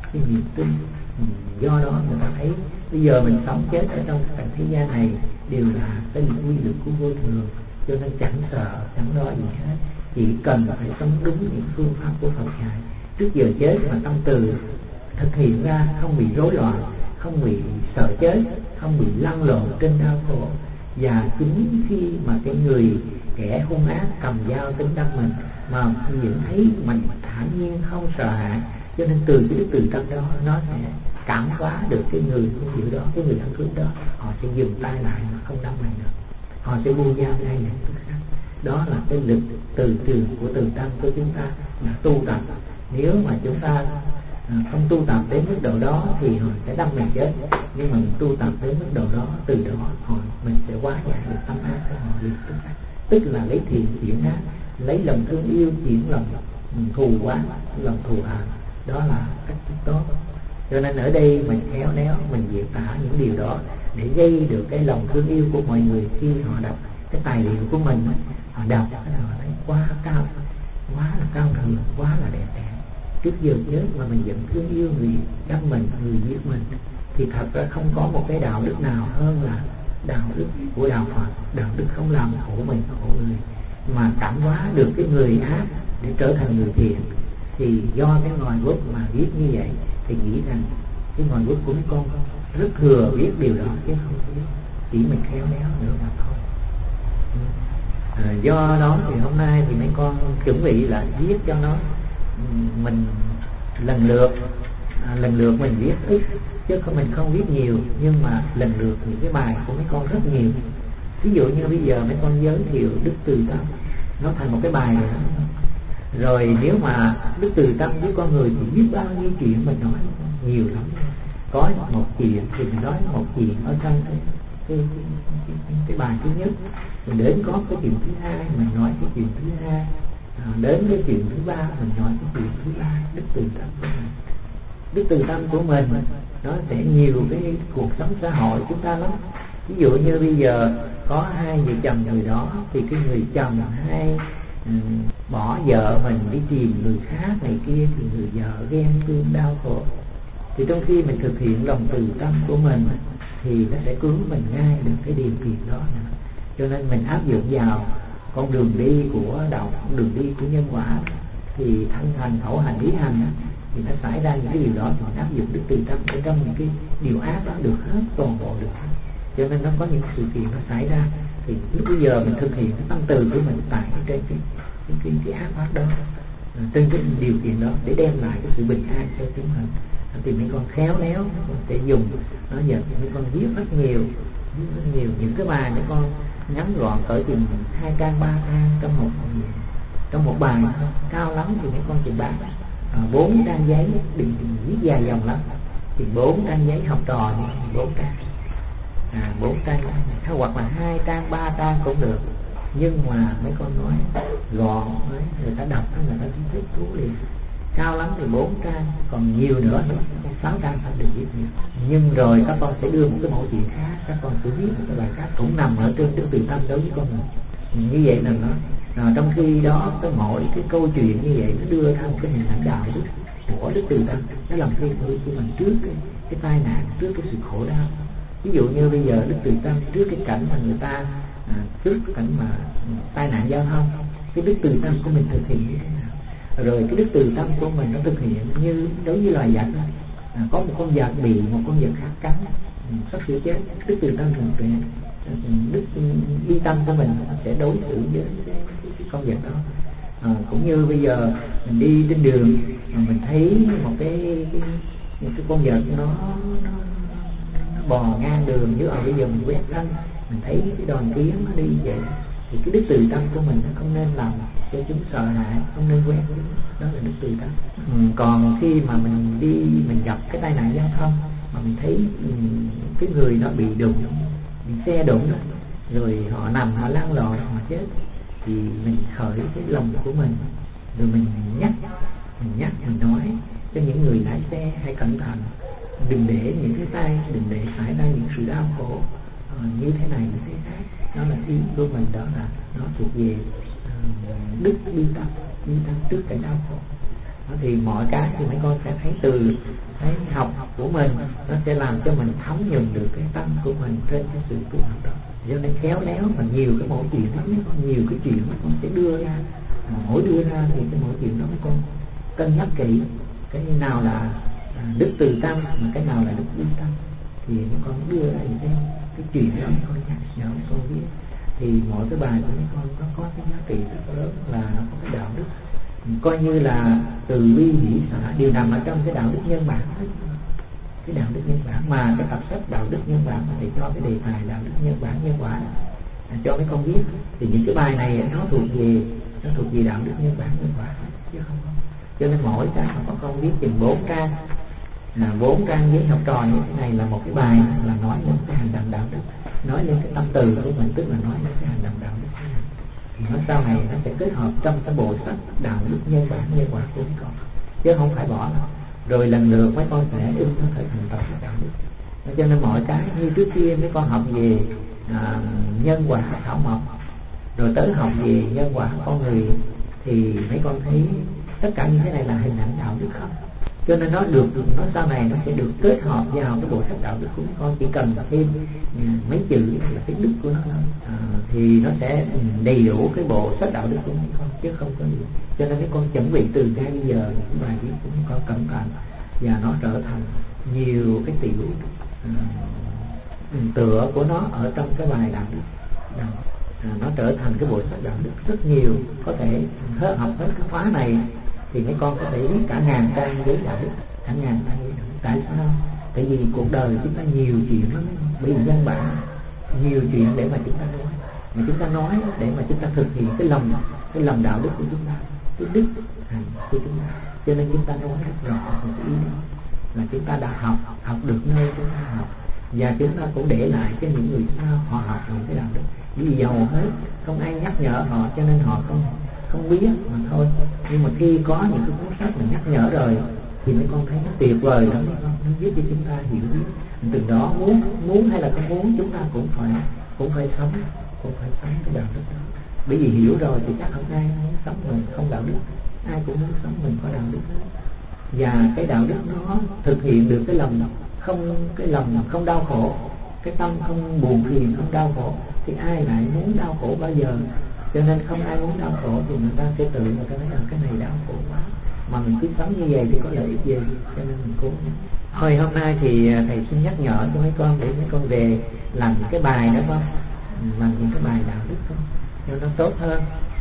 Do đó người ta thấy bây giờ mình sống chết ở trong cảnh thế gian này đều là cái quy luật của vô thường, cho nên chẳng sợ chẳng lo gì hết, chỉ cần phải sống đúng những phương pháp của Phật dạy. Trước giờ chết mà tâm từ thực hiện ra, không bị rối loạn, không bị sợ chết, không bị lăn lộn trên đau khổ. Và chính khi mà cái người kẻ hung ác cầm dao tính đâm mình mà nhìn thấy mình thản nhiên không sợ hãi, cho nên từ cái đức từ tâm đó nó sẽ cảm hóa được cái người hung dữ đó, cái người ăn cướp đó, họ sẽ dừng tay lại mà không đâm mình nữa, họ sẽ buông dao ngay lập tức. Đó là cái lực từ trường của từ tâm của chúng ta là tu tập. Nếu mà chúng ta không tu tập đến mức độ đó thì họ sẽ đâm mình chết, nhưng mà mình tu tập đến mức độ đó, từ đó mình sẽ hóa giải được tâm ác của họ liền tức là lấy thiện chuyển ác, lấy lòng thương yêu chuyển lòng thù quá, lòng thù hằn, đó là cách tốt. Cho nên ở đây mình khéo léo mình diễn tả những điều đó để gây được cái lòng thương yêu của mọi người. Khi họ đọc cái tài liệu của mình, họ đọc họ thấy quá cao, quá là cao thượng, quá là đẹp đẽ. Trước giờ chết mà mình vẫn thương yêu người đâm mình, người giết mình, thì thật ra không có một cái đạo đức nào hơn là đạo đức của đạo Phật, đạo đức không làm khổ mình khổ người, mà cảm hóa được cái người ác để trở thành người thiện. Thì do cái ngòi bút mà viết như vậy thì nghĩ rằng cái ngòi bút của mấy con rất thừa biết điều đó, chứ không biết, chỉ mình khéo léo nữa mà thôi. Do đó thì hôm nay thì mấy con chuẩn bị là viết cho nó mình lần lượt mình viết ít, chứ không mình không viết nhiều, nhưng mà lần lượt những cái bài của mấy con rất nhiều. Ví dụ như bây giờ mấy con giới thiệu Đức Từ Tâm, nó thành một cái bài rồi. Rồi nếu mà Đức Từ Tâm với con người thì biết bao nhiêu chuyện mình nói nhiều lắm. Có một chuyện thì mình nói một chuyện ở trong cái bài thứ nhất, mình đến có cái chuyện thứ hai mình nói cái chuyện thứ hai, đến cái chuyện thứ ba mình nói cái chuyện thứ ba. Đức Từ Tâm của mình, Đức Từ Tâm của mình nó sẽ nhiều cái cuộc sống xã hội chúng ta lắm. Ví dụ như bây giờ có hai vợ chồng người đó, thì cái người chồng hay bỏ vợ mình đi tìm người khác này kia, thì người vợ ghen tuông đau khổ. Thì trong khi mình thực hiện lòng từ tâm của mình thì nó sẽ cứu mình ngay được cái điều kiện đó. Cho nên mình áp dụng vào con đường đi của đạo, đường đi của nhân quả, thì thân hành khẩu hành ý hành thì nó xảy ra những cái điều đó, thì mình áp dụng Đức Từ Tâm để trong những cái điều ác đó được hết, toàn bộ được hết. Cho nên nó có những sự kiện nó xảy ra, thì lúc bây giờ mình thực hiện cái tâm từ của mình tại trên cái ác pháp đó, trên cái điều kiện đó để đem lại cái sự bình an cho chúng mình. Thì mấy con khéo léo mình sẽ dùng nó giờ mấy con viết rất nhiều những cái bài mấy con ngắn gọn cỡ chừng 2 trang 3 trang trong một bài, cao lắm thì mấy con chừng 4 trang giấy, đừng viết dài dòng lắm, thì 4 trang giấy học trò thì 4 trang, 4 trang hoặc là 2 trang 3 trang cũng được. Nhưng mà mấy con nói gọn, người ta đọc người ta thích thú liền. Cao lắm thì 4 trang, còn nhiều nữa 6 trang phải được viết nhiều. Nhưng rồi các con sẽ đưa một cái mẫu chuyện khác, các con sẽ viết một cái bài khác cũng nằm ở trên Đức Từ Tâm đối với con mình. Như vậy là nó trong khi đó mỗi cái câu chuyện như vậy nó đưa ra một cái hình ảnh đạo đức của Đức Từ Tâm, nó làm cái người của mình trước cái tai nạn, trước cái sự khổ đau. Ví dụ như bây giờ Đức Từ Tâm trước cái cảnh mà người ta trước cảnh mà tai nạn giao thông, cái Đức Từ Tâm của mình thực hiện như thế nào, rồi cái Đức Từ Tâm của mình nó thực hiện như đối với loài vật. Có một con vật bị một con vật khác cắn sắp sửa chết, Đức Từ Tâm mình về Đức Bi Tâm của mình sẽ đối xử với cái con vật đó. Cũng như bây giờ mình đi trên đường mình thấy một cái con vật nó bò ngang đường, chứ bây giờ mình quét ranh mình thấy cái đoàn kiến nó đi vậy, thì cái Đức Từ Tâm của mình nó không nên làm cho chúng sợ hãi, không nên quét, đó là Đức Từ Tâm. Còn khi mà mình đi mình gặp cái tai nạn giao thông mà mình thấy cái người nó bị đụng, bị xe đụng rồi họ nằm họ lăn lộn họ chết, thì mình khởi cái lòng của mình, rồi mình nhắc mình nói cho những người lái xe hãy cẩn thận, đừng để những cái tay, đừng để xảy ra những sự đau khổ như thế này như thế khác. Đó là ý của mình, đó là nó thuộc về Đức Bi Tâm trước cái đau khổ. Đó thì mọi cái thì mấy con sẽ thấy từ cái học của mình, nó sẽ làm cho mình thấm nhuần được cái tâm của mình trên cái sự tu học đó. Cho nên khéo léo mà nhiều cái mẫu chuyện đó, nhiều cái chuyện mấy con sẽ đưa ra, mỗi đưa ra thì cái mẫu chuyện đó mấy con cân nhắc kỹ cái nào là Đức Từ Tâm mà cái nào là Đức Bi Tâm, thì mấy con đưa ra những cái chuyện đó mấy con nhắc nhở mấy con viết. Thì mỗi cái bài của mấy con nó có cái giá trị rất lớn, là nó có cái đạo đức, coi như là từ bi hỷ xả đều nằm ở trong cái đạo đức nhân bản hết. Cái đạo đức nhân bản mà cái tập sách đạo đức nhân bản thì cho cái đề tài đạo đức nhân bản nhân quả cho mấy con viết, thì những cái bài này nó thuộc về đạo đức nhân bản nhân quả chứ không. Cho nên mỗi cái mà có con viết chừng 4 trang, 4 trang với học trò như thế này là một cái bài là nói lên cái hành động đạo đức, nói lên cái tâm từ của mình, tức là nói lên cái hành động đạo đức, thì nó sau này nó sẽ kết hợp trong cái bộ sách đạo đức nhân bản nhân quả của mấy con, chứ không phải bỏ nó. Rồi lần lượt mấy con sẽ nó thể thành tập đạo đức. Cho nên mọi cái như trước kia mấy con học về nhân quả thảo mộc, rồi tới học về nhân quả con người, thì mấy con thấy tất cả những cái này là hình ảnh đạo đức không. Cho nên nó sau này nó sẽ được kết hợp vào cái bộ sách đạo đức của mấy con, chỉ cần thêm mấy chữ là cái đức của nó thì nó sẽ đầy đủ cái bộ sách đạo đức của mấy con, chứ không có gì. Cho nên mấy con chuẩn bị từ ngay bây giờ những bài viết của mấy con cẩn thận, và nó trở thành nhiều cái tiểu tựa của nó ở trong cái bài đạo đức. Nó trở thành cái bộ sách đạo đức rất nhiều, có thể học hết cái khóa này thì mấy con có thể viết cả 1000 trang với đạo đức, cả 1000 trang với đạo đức. Tại sao? Tại vì cuộc đời chúng ta nhiều chuyện lắm, bởi vì văn bản nhiều chuyện để mà chúng ta nói, mà chúng ta nói để mà chúng ta thực hiện cái lòng đạo đức của chúng ta, cái đức hạnh của chúng ta. Cho nên chúng ta nói rất rõ một cái ý đó là chúng ta đã học được nơi chúng ta học, và chúng ta cũng để lại cho những người sau họ học những cái đạo đức. Vì giàu hết, không ai nhắc nhở họ, cho nên họ không biết mà thôi. Nhưng mà khi có những cái cuốn sách mình nhắc nhở rồi thì mấy con thấy nó tuyệt vời lắm, mấy con nó giúp cho chúng ta hiểu biết. Từ đó muốn hay là không muốn, chúng ta cũng phải sống cái đạo đức đó. Bởi vì hiểu rồi thì chắc không ai muốn sống mình không đạo đức, ai cũng muốn sống mình có đạo đức đó. Và cái đạo đức nó thực hiện được cái lòng không đau khổ, cái tâm không buồn phiền, không đau khổ, thì ai lại muốn đau khổ bao giờ. Cho nên không ai muốn đau khổ thì người ta sẽ tự người ta nói rằng cái này đau khổ quá, mà mình cứ sống như vậy thì có lợi ích gì. Cho nên mình cố gắng. Hồi hôm nay thì thầy xin nhắc nhở cho mấy con để mấy con về làm những cái bài đó không, làm những cái bài đạo đức không, cho nó tốt hơn.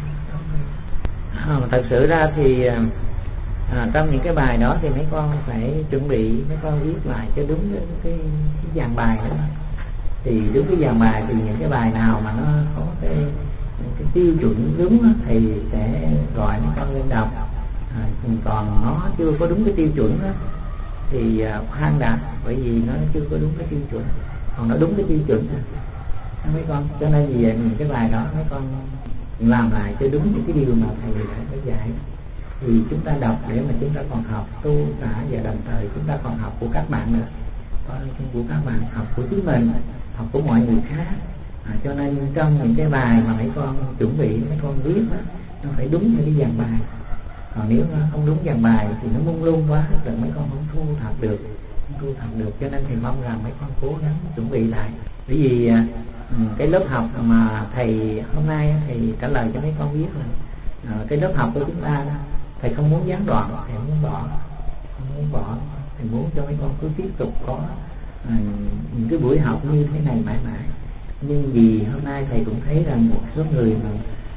Thật sự ra thì trong những cái bài đó thì mấy con phải chuẩn bị, mấy con viết lại cho đúng cái dàn bài đó. Thì đúng cái dàn bài thì những cái bài nào mà nó có cái tiêu chuẩn đúng thì sẽ gọi mấy con lên đọc. Còn nó chưa có đúng cái tiêu chuẩn đó, thì khoan đã, bởi vì nó chưa có đúng cái tiêu chuẩn. Còn nó đúng cái tiêu chuẩn mấy con, cho nên vì vậy những cái bài đó mấy con làm lại cho đúng những cái điều mà thầy đã dạy. Thì chúng ta đọc để mà chúng ta còn học tu cả, và đồng thời chúng ta còn học của các bạn nữa, của các bạn, học của chính mình, học của mọi người khác. Cho nên trong những cái bài mà mấy con chuẩn bị, mấy con viết đó, nó phải đúng theo cái dàn bài. Còn nếu nó không đúng dàn bài thì nó mông lung quá, rồi mấy con không thu thập được. Cho nên thì mong rằng mấy con cố gắng chuẩn bị lại. Bởi vì cái lớp học mà thầy hôm nay thầy trả lời cho mấy con biết là cái lớp học của chúng ta đó, thầy không muốn gián đoạn, thầy không muốn bỏ, thầy muốn cho mấy con cứ tiếp tục có những cái buổi học như thế này mãi mãi. Nhưng vì hôm nay thầy cũng thấy rằng một số người mà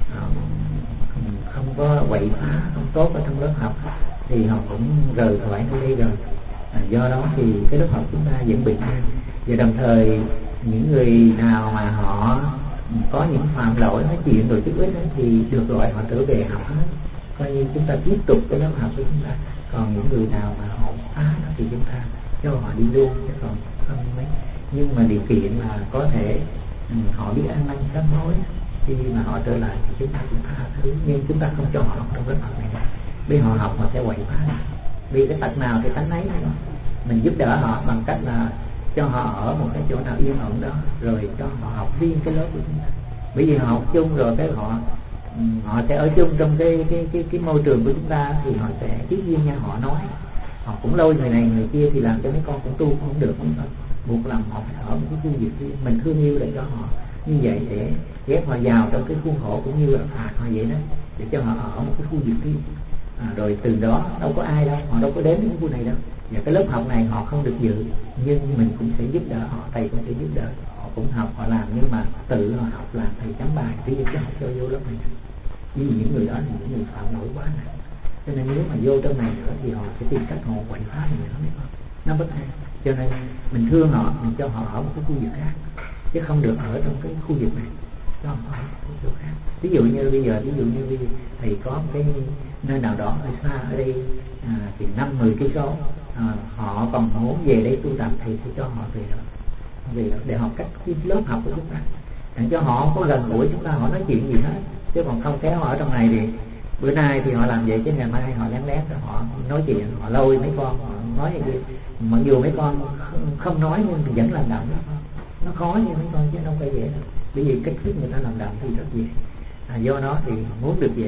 không có quậy phá, không tốt ở trong lớp học thì họ cũng rời khỏi nơi đây rồi. Do đó thì cái lớp học chúng ta vẫn bình an. Và đồng thời những người nào mà họ có những phạm lỗi nói chuyện rồi chút ít thì được gọi họ trở về học hết, coi như chúng ta tiếp tục cái lớp học của chúng ta. Còn những người nào mà họ phá thì chúng ta cho họ đi luôn, chứ còn không mấy. Nhưng mà điều kiện là có thể họ biết ăn năn sám hối, khi mà họ trở lại thì chúng ta cũng tha thứ. Nhưng chúng ta không cho họ học trong lớp học này, vì họ học họ sẽ quậy phá. Vì cái tật nào thì tánh ấy thôi. Mình giúp đỡ họ bằng cách là cho họ ở một cái chỗ nào yên ổn đó, rồi cho họ học riêng cái lớp của chúng ta. Bởi vì họ học chung rồi cái họ sẽ ở chung trong cái môi trường của chúng ta, thì họ sẽ tiếp viên nhau, họ nói, họ cũng lôi người này người kia, thì làm cho mấy con cũng tu không được, không phải buộc lòng họ phải ở một cái khu vực riêng. Mình thương yêu để cho họ như vậy, để ghép họ vào trong cái khuôn khổ cũng như là phạt họ vậy đó, để cho họ ở một cái khu vực riêng. Rồi từ đó đâu có ai đâu, họ đâu có đến cái khu này đâu. Và cái lớp học này họ không được dự, nhưng mình cũng sẽ giúp đỡ họ, thầy cũng sẽ giúp đỡ họ, cũng học họ làm, nhưng mà tự họ học làm, thầy chấm bài ví dụ cho họ cho vô lớp này. Vì những người đó là những người phạm lỗi quá nặng, cho nên nếu mà vô trong này nữa thì họ sẽ tìm cách họ quậy phá mình nữa, nó bất an. Cho nên mình thương họ, mình cho họ ở một cái khu vực khác, chứ không được ở trong cái khu vực này, cho họ ở một chỗ khác. Ví dụ như bây giờ thầy có một cái nơi nào đó ở xa ở đây thì 5-10 cây số, họ còn muốn về đây tu tập thì sẽ cho họ về đó để học cách cái lớp học của chúng ta, để cho họ có gần gũi chúng ta, họ nói chuyện gì hết, chứ còn không khéo họ ở trong này thì bữa nay thì họ làm vậy, chứ ngày mai họ lén lén họ nói chuyện, họ lôi mấy con họ nói gì, mặc dù mấy con không nói nhưng thì vẫn làm động đó. Nó khó như mấy con chứ không phải dễ đâu, bởi vì cách thức người ta làm động thì rất dễ. Do đó thì muốn được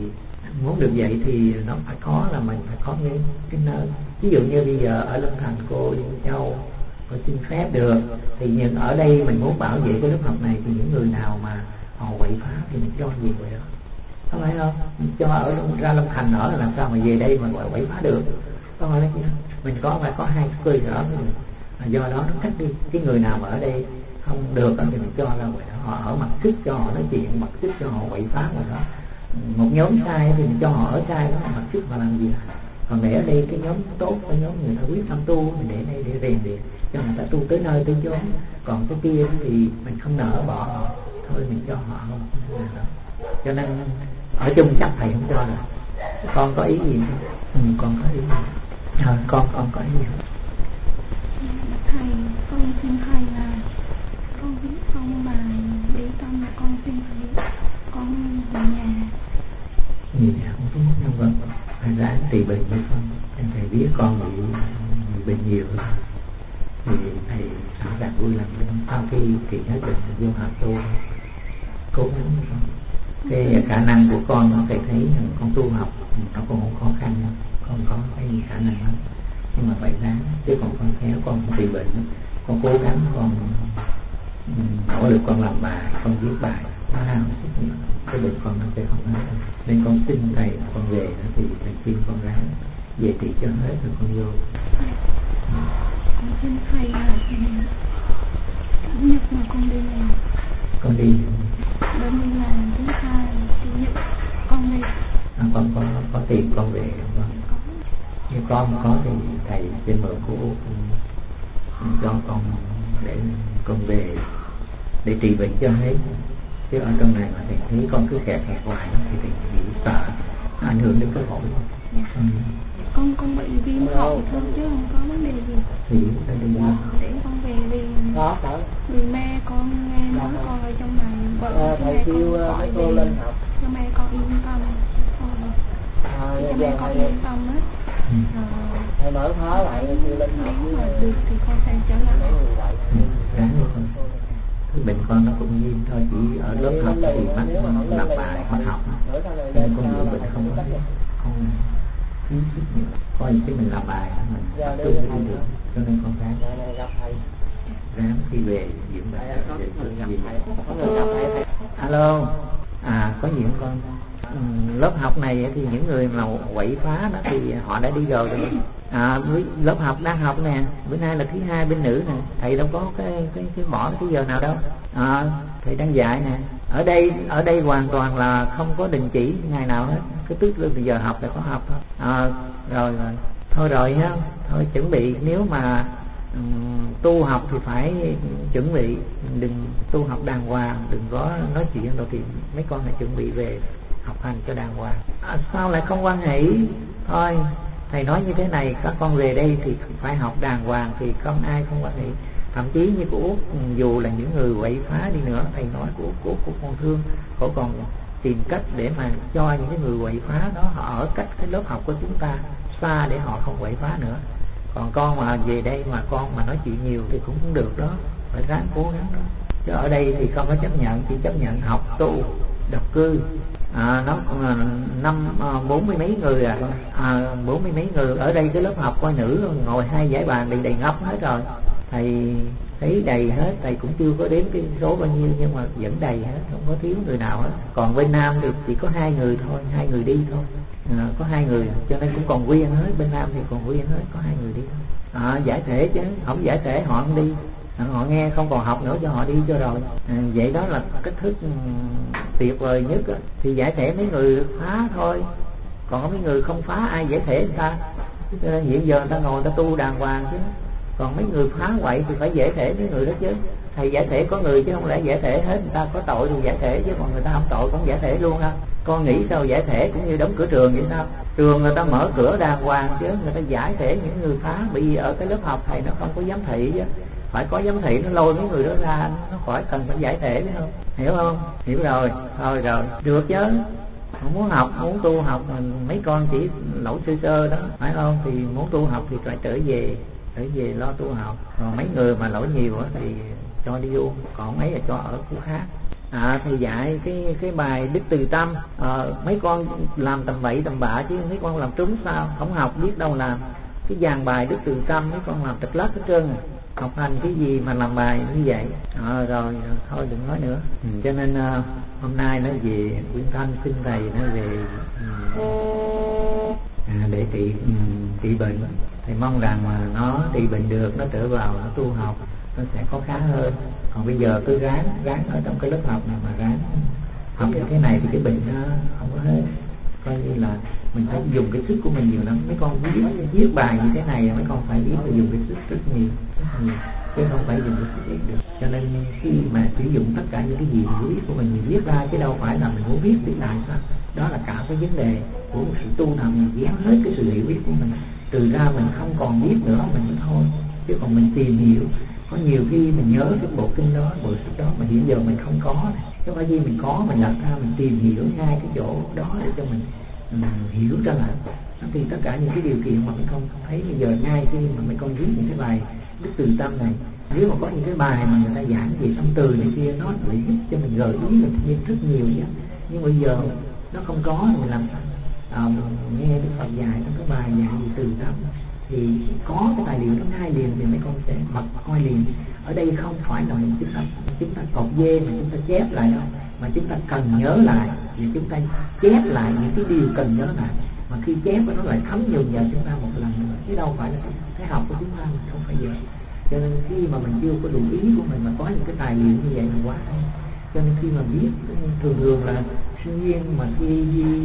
vậy thì nó phải có, là mình phải có cái nơi. Ví dụ như bây giờ ở Lâm Thành cô Dương Châu có xin phép được, thì nhưng ở đây mình muốn bảo vệ cái lớp học này thì những người nào mà họ quậy phá thì mình cho về vậy đó, không phải không? Cho ở ra Lâm Thành ở là làm sao mà về đây mà quậy phá được, không phải là gì đâu. Mình phải có hai cơ sở. Do đó nó cắt đi cái người nào mà ở đây không được thì mình cho là họ ở mặt sức, cho họ nói chuyện, mặt sức cho họ quậy phá rồi đó. Một nhóm sai thì mình cho họ ở sai đó, mặt sức mà làm gì. Còn để ở đây cái nhóm tốt, cái nhóm người ta quyết tâm tu, mình để đây để rèn luyện cho người ta tu tới nơi tới chốn. Còn cái kia thì mình không nỡ bỏ họ, thôi mình cho họ không. Cho nên ở chung chắc thầy không cho rồi. Con có ý gì không? Con có ý gì? Con có ý gì không? Thầy, con xin thầy là con viết xong mà để xong là con xin thầy con về nhà. Gì không tốt đâu vâng. Thầy ráng trị bệnh với con. Thầy biết con bị bệnh nhiều rồi. Thì thầy sẵn sàng vui lòng sau khi trị hết bệnh vô học tu cố gắng với con. Cái khả năng của con thầy thấy con tu học nó còn không khó khăn đâu, con có cái khả năng đó, nhưng mà phải ráng. Chứ còn con khéo con bị bệnh, con cố gắng, con nỗ lực, con làm bài, con viết bài, nó hao sức nhiều, cái bệnh con nó sẽ không hết. Nên con xin thầy con về thì thầy khuyên con ráng về trị cho hết rồi con vô. Con xin thầy là Chủ nhật mà con đi làm. Con đi. Bên đi làm thứ hai, Chủ nhật con đi. Con có tiền con về không con? Nếu con có thì thầy sẽ mời cô cho con để con về để trị bệnh cho hết. Chứ ở trong này mà thầy thấy con cứ kẹt hoài thì thầy bị sợ, nó ảnh hưởng đến cơ hội. Con bị viêm họng thôi chứ không có vấn đề gì. Thì phải đi để con về vì mẹ con nghe nói con ở trong này bận, thầy kêu cô lên học cho mẹ con yên tâm, cho mẹ con yên tâm hết. Thầy mở khóa lại kêu lên học. Nếu mà được thì con sẽ trở lại. Ráng luôn con. Cái bệnh con nó cũng nhiên thôi, chỉ ở lớp học thì bắt làm bài bắt học, nên con nhiều bệnh không khuyến khích nhiều. Coi như cái mình làm bài mình tập trung đi được, cho nên con ráng khi về diễn bài alo có gì không con? Lớp học này thì những người mà quậy phá đó thì họ đã đi rồi. Lớp học đang học nè, bữa nay là thứ hai bên nữ nè, thầy đâu có cái bỏ cái giờ nào đâu. Thầy đang dạy nè, ở đây hoàn toàn là không có đình chỉ ngày nào hết, cứ tức bây giờ học là có học thôi. Rồi thôi rồi ha, thôi chuẩn bị, nếu mà tu học thì phải chuẩn bị, đừng tu học đàng hoàng, đừng có nói chuyện đâu, thì mấy con hãy chuẩn bị về học hành cho đàng hoàng. Sao lại không hoan hỷ? Thôi thầy nói như thế này, các con về đây thì phải học đàng hoàng thì không ai không hoan hỷ. Thậm chí như của Út, dù là những người quậy phá đi nữa, thầy nói của con thương, cổ còn tìm cách để mà cho những cái người quậy phá đó họ ở cách cái lớp học của chúng ta xa để họ không quậy phá nữa. Còn con mà về đây mà con mà nói chuyện nhiều thì cũng không được đó, phải ráng cố gắng đó. Chứ ở đây thì không có chấp nhận, chỉ chấp nhận học tu độc cư. Nó năm 40 mấy người 40 mấy người ở đây. Cái lớp học coi nữ ngồi 2 dãy bàn đầy ngốc hết rồi, thầy thấy đầy hết, thầy cũng chưa có đếm cái số bao nhiêu nhưng mà vẫn đầy hết, không có thiếu người nào hết. Còn bên Nam thì chỉ có 2 người thôi, 2 người đi thôi, có 2 người cho nên cũng còn nguyên hết. Bên Nam thì còn nguyên hết, có 2 người đi thôi. Giải thể chứ không giải thể họ không đi, họ nghe không còn học nữa cho họ đi cho rồi. Vậy đó là cách thức tuyệt vời nhất đó. Thì giải thể mấy người phá thôi, còn có mấy người không phá ai giải thể người ta. Cho nên hiện giờ người ta ngồi người ta tu đàng hoàng chứ. Còn mấy người phá quậy thì phải giải thể mấy người đó chứ. Thầy giải thể có người chứ không lẽ giải thể hết, người ta có tội thì giải thể chứ, còn người ta không tội cũng giải thể luôn ha. Con nghĩ sao giải thể cũng như đóng cửa trường vậy sao? Trường người ta mở cửa đàng hoàng chứ, người ta giải thể những người phá, bởi vì ở cái lớp học thầy nó không có giám thị chứ. phải có giám thị nó lôi mấy người đó ra, nó khỏi cần phải giải thể phải không? Hiểu không? Hiểu rồi, thôi rồi, được chứ. Không muốn học, muốn tu học, mấy con chỉ lẩu sơ sơ đó, phải không? Thì muốn tu học thì phải trở về lo tu học. Còn mấy người mà lỗi nhiều thì cho đi vô, còn mấy là cho ở khu khác. Thầy dạy cái bài Đức Từ Tâm, mấy con làm tầm bậy tầm bạ chứ mấy con làm trúng sao? Không học biết đâu làm. Cái dàn bài Đức Từ Tâm mấy con làm trật lất hết trơn à. Học hành cái gì mà làm bài như vậy? Rồi thôi đừng nói nữa. Cho nên hôm nay nó về Quyên Thanh xin thầy nó về để trị bệnh. Thầy mong rằng mà nó trị bệnh được, nó trở vào nó tu học nó sẽ có khá hơn. Còn bây giờ cứ ráng ở trong cái lớp học này mà ráng học như thế này thì cái bệnh nó không có hết. Coi như là mình phải dùng cái sức của mình nhiều lắm. Mấy con viết bài như thế này mấy con phải biết là dùng cái sức rất nhiều, chứ không phải dùng cái sức ít được. Cho nên khi mà sử dụng tất cả những cái gì hiểu biết của mình viết ra, chứ đâu phải là mình muốn viết lại sao. Đó là cả cái vấn đề của một sự tu nào mình dán hết cái sự hiểu biết của mình, từ ra mình không còn biết nữa mình mới thôi. Chứ còn mình tìm hiểu, có nhiều khi mình nhớ cái bộ kinh đó, bộ sách đó mà hiện giờ mình không có, chứ phải gì mình có, mình đặt ra mình tìm hiểu ngay cái chỗ đó để cho mình hiểu ra lại. Thì tất cả những cái điều kiện mà mấy con thấy bây giờ ngay khi mà mấy con viết những cái bài Đức Từ Tâm này, nếu mà có những cái bài mà người ta giảng về tâm từ này kia, nó lại giúp cho mình gợi ý mình thêm rất nhiều nhé. Nhưng bây giờ nó không có thì mình làm sao? Nghe Đức Phật dạy trong cái bài dạy về Từ Tâm thì có cái tài liệu nó ngay liền thì mấy con sẽ bật coi liền. Ở đây không phải là chúng ta cột dê mà chúng ta chép lại đâu, mà chúng ta cần nhớ lại và chúng ta chép lại những cái điều cần nhớ lại, mà khi chép nó lại thấm dần vào chúng ta một lần nữa, chứ đâu phải là cái học của chúng ta mình không phải giờ. Cho nên khi mà mình chưa có đủ ý của mình mà có những cái tài liệu như vậy là quá hay. Cho nên khi mà viết thường là sinh viên mà khi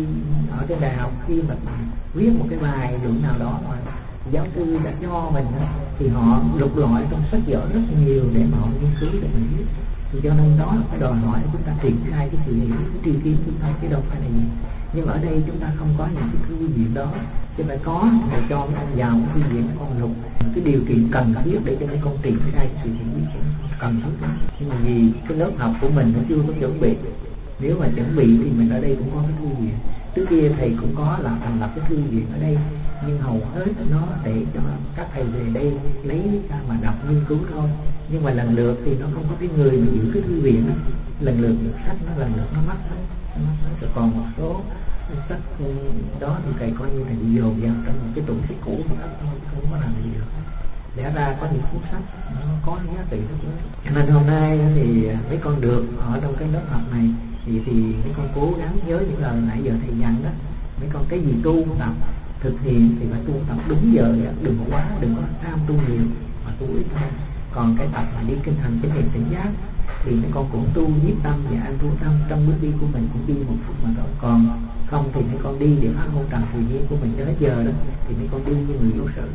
ở trên đại học, khi mà viết một cái bài luận nào đó mà giáo sư đã cho mình thì họ lục lọi trong sách vở rất nhiều để mà họ nghiên cứu để mình viết. Thì cho nên đó là phải đòi hỏi chúng ta triển khai cái sự hiểu, cái tri kiến chúng ta, chứ đâu phải là gì. Nhưng ở đây chúng ta không có những cái thư viện đó, chứ phải có để cho mấy con vào cái thư viện, mấy con lục cái điều kiện cần thiết để cho mấy con triển khai cái sự hiểu biết cần thiết. Nhưng mà vì cái lớp học của mình nó chưa có chuẩn bị. Nếu mà chuẩn bị thì mình ở đây cũng có cái thư viện. Trước kia thầy cũng có là thành lập cái thư viện ở đây, nhưng hầu hết nó để cho các thầy về đây lấy ra mà đọc nghiên cứu thôi. Nhưng mà lần lượt thì nó không có cái người mà giữ cái thư viện đó. Lần lượt được sách nó lần lượt nó mất hết. Rồi còn một số sách đó thì thầy coi như thầy bị dồn vào trong một cái tủ sách cũ mà thôi, không có làm gì được. Lẽ ra có những cuốn sách nó có giá trị rất lớn. Cho nên hôm nay thì mấy con được ở trong cái lớp học này thì mấy con cố gắng nhớ những lời nãy giờ thầy dặn đó. Mấy con cái gì tu tập thực hiện thì phải tu tập đúng giờ, đừng có quá, đừng có tham tu nhiều mà tu ít thôi. Còn cái tập mà đi kinh hành chánh niệm tỉnh giác thì mấy con cũng tu nhiếp tâm và an trú tâm, trong bước đi của mình cũng đi 1 phút mà thôi. Còn không thì mấy con đi để phát ngôn trần tùy nhiên của mình cho hết giờ đó thì mấy con đi như người vô sự,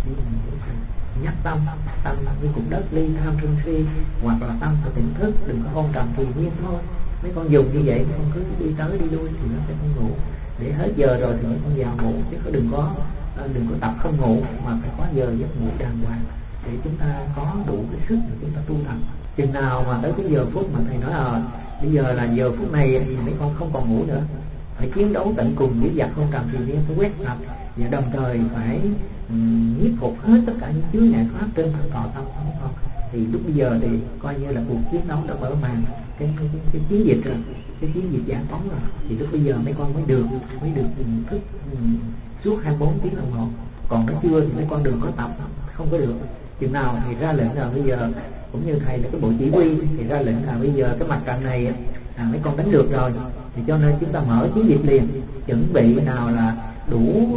nhắc tâm với cục đất ly tham sân si, hoặc là tâm và tỉnh thức, đừng có hôn trầm tùy nhiên thôi. Mấy con dùng như vậy mấy con cứ đi tới đi lui thì nó sẽ không ngủ. Để hết giờ rồi thì mấy con vào ngủ, chứ đừng có tập không ngủ mà phải có giờ giấc ngủ đàng hoàng để chúng ta có đủ cái sức để chúng ta tu tập. Chừng nào mà tới cái giờ phút mà thầy nói bây giờ là giờ phút này thì mấy con không còn ngủ nữa, phải chiến đấu tận cùng với giặc không trầm thì nên phải quét sạch và đồng thời phải nhiếp phục hết tất cả những chướng ngại pháp trên thân thọ tâm không con. Thì lúc bây giờ thì coi như là cuộc chiến đấu đã mở màn cái chiến dịch rồi, cái chiến dịch giải phóng rồi. Thì lúc bây giờ mấy con mới được thức suốt 24 tiếng đồng hồ. Còn nó chưa thì mấy con đừng có tập, không có được. Chừng nào thì ra lệnh là bây giờ cũng như thầy là cái bộ chỉ huy thì ra lệnh là bây giờ cái mặt trận này mấy con đánh được rồi thì cho nên chúng ta mở chiến dịch liền, chuẩn bị nào là đủ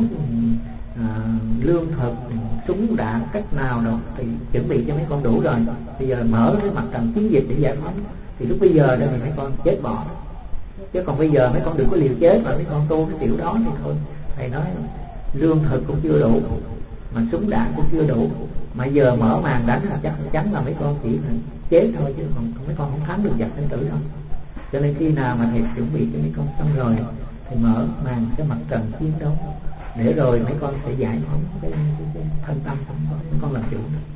lương thực, súng đạn cách nào đó thì chuẩn bị cho mấy con đủ rồi. Bây giờ mở cái mặt trận chiến dịch để giải phóng thì lúc bây giờ đây thì mấy con chết bỏ. Chứ còn bây giờ mấy con đừng có liều chết mà mấy con tu cái kiểu đó thì thôi. Thầy nói lương thực cũng chưa đủ mà súng đạn cũng chưa đủ, mà giờ mở màn đánh là chắc chắn là mấy con chỉ chết thôi, chứ còn mấy con không thắng được giặc sinh tử đâu. Cho nên khi nào mà thầy chuẩn bị cho mấy con xong rồi thì mở màn cái mặt trận chiến đấu để rồi mấy con sẽ giải phóng cái thân tâm của mấy con làm chủ.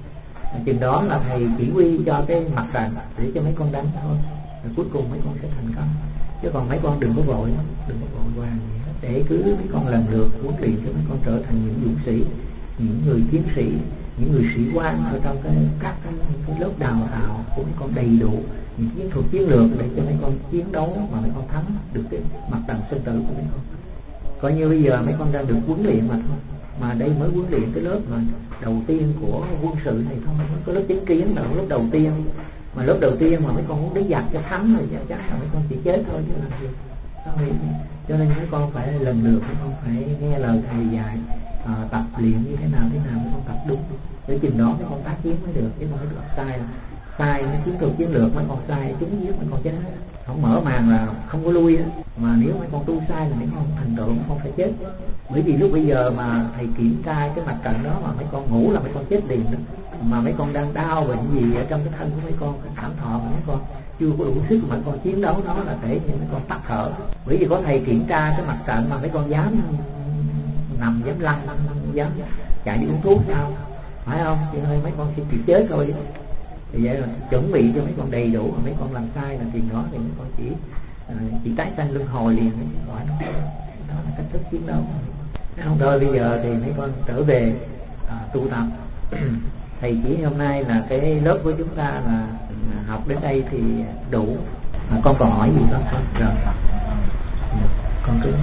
chừng đó là thầy chỉ huy cho cái mặt trận để cho mấy con đánh thôi, rồi cuối cùng mấy con sẽ thành công. Chứ còn mấy con đừng có vội lắm, đừng có vội vàng gì hết, để cứ mấy con lần lượt huấn luyện cho mấy con trở thành những dũng sĩ, những người chiến sĩ, những người sĩ quan ở trong các cái lớp đào tạo của mấy con đầy đủ những chiến thuật chiến lược để cho mấy con chiến đấu mà mấy con thắng được cái mặt trận sinh tử của mấy con. Coi như bây giờ mấy con đang được huấn luyện mà thôi, mà đây mới huấn luyện cái lớp mà đầu tiên của quân sự này thôi, mới có lớp chứng kiến là lớp đầu tiên, mà lớp đầu tiên mà mấy con muốn đánh giặc cho thắng rồi chắc là mấy con chỉ chết thôi chứ làm gì. Cho nên mấy con phải lần lượt, mấy con phải nghe lời thầy dạy, tập luyện như thế nào mấy con tập đúng để chừng đó mấy con tác chiến mới được, chứ không phải được sai cái chiến thuật chiến lược mấy con sai chúng giết mấy con chết, không mở màn là không có lui á. Mà nếu mấy con tu sai là mấy con thành tựu, mấy con phải chết. Bởi vì lúc bây giờ mà thầy kiểm tra cái mặt trận đó mà mấy con ngủ là mấy con chết liền đó, mà mấy con đang đau bệnh gì ở trong cái thân của mấy con, cái cảm thọ mà mấy con chưa có đủ sức mà mấy con chiến đấu đó là để cho mấy con tắt thở. Bởi vì có thầy kiểm tra cái mặt trận mà mấy con dám nằm, dám lăn, dám chạy đi uống thuốc sao, phải không? Cho nên mấy con sẽ chịu chết thôi. Thì vậy là chuẩn bị cho mấy con đầy đủ, mà mấy con làm sai là tiền đó thì mấy con chỉ tái sanh luân hồi liền, gọi đó là cách thức chiến đấu. Không thôi bây giờ thì mấy con trở về tu tập. Thầy chỉ hôm nay là cái lớp của chúng ta là học đến đây thì đủ. Con còn hỏi gì không? Rồi con cứ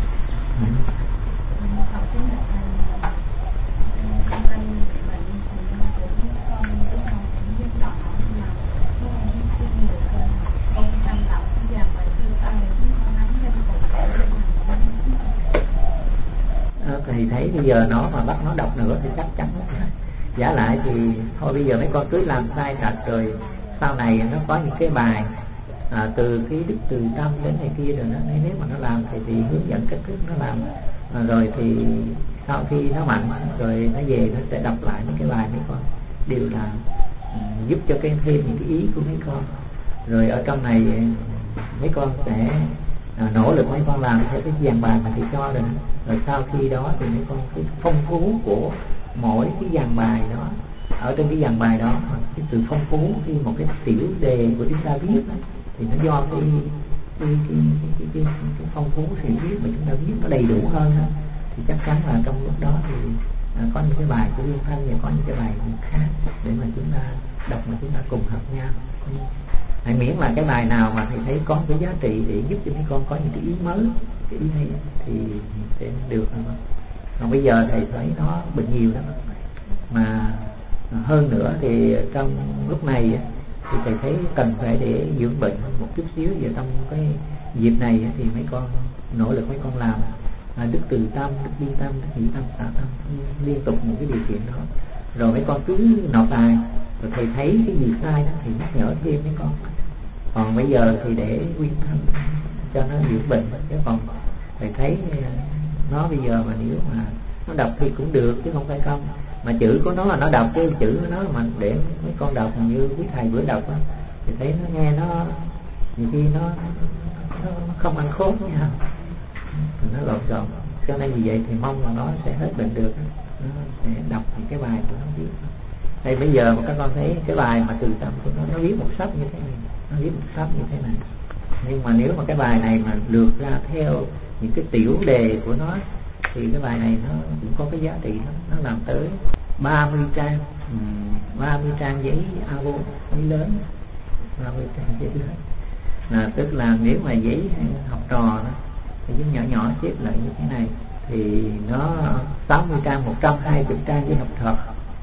thì thấy bây giờ nó mà bắt nó đọc nữa thì chắc chắn giả lại thì thôi bây giờ mấy con cứ làm sai trật, rồi sau này nó có những cái bài từ cái đức từ tâm đến này kia rồi nó, nếu mà nó làm thì hướng dẫn cách thức nó làm, rồi thì sau khi nó mạnh rồi nó về nó sẽ đọc lại những cái bài mấy con đều là giúp cho thêm những cái ý của mấy con. Rồi ở trong này mấy con sẽ nỗ lực mấy con làm theo cái dàn bài mà thầy cho rồi sau khi đó thì mấy con cái phong phú của mỗi cái dàn bài đó, ở trên cái dàn bài đó cái sự phong phú khi một cái tiểu đề của chúng ta viết đó, thì nó do cái phong phú sự viết mà chúng ta viết nó đầy đủ hơn đó. Thì chắc chắn là trong lúc đó thì có những cái bài của Liên Thanh và có những cái bài khác để mà chúng ta đọc mà chúng ta cùng hợp nhau. Hãy miễn là cái bài nào mà thầy thấy có cái giá trị để giúp cho mấy con có những cái ý mới, cái ý hay thì sẽ được. Còn bây giờ thầy thấy nó bệnh nhiều lắm, mà hơn nữa thì trong lúc này thì thầy thấy cần phải để dưỡng bệnh một chút xíu. Và trong cái dịp này thì mấy con nỗ lực mấy con làm đức từ tâm, đức bi tâm, đức nhị tâm, xả tâm liên tục những cái điều kiện đó, rồi mấy con cứ nộp bài, rồi thầy thấy cái gì sai đó thì nhắc nhở thêm mấy con. Còn bây giờ thì để nguyên thân cho nó dưỡng bệnh, chứ còn thầy thấy nó bây giờ mà nếu mà nó đọc thì cũng được chứ không phải không. Mà chữ của nó là nó đọc, cái chữ của nó mà để mấy con đọc như quý thầy bữa đọc đó, thì thấy nó nghe nó nhiều khi nó không ăn khớp nha, nó lộn xộn. Cho nên vì vậy thì mong là nó sẽ hết bệnh được, nó sẽ đọc những cái bài của nó viết. Đây bây giờ mà các con thấy cái bài mà từ tâm của nó viết một sách như thế này, nó viết một sách như thế này. Nhưng mà nếu mà cái bài này mà lược ra theo những cái tiểu đề của nó thì cái bài này nó cũng có cái giá trị lắm. Nó làm tới 30 trang, 30 trang giấy A4 giấy lớn, 30 trang giấy lớn. Tức là nếu mà giấy học trò đó, thì giấy nhỏ nhỏ xếp lại như thế này thì nó 60 trang, 120 trang giấy học thuật,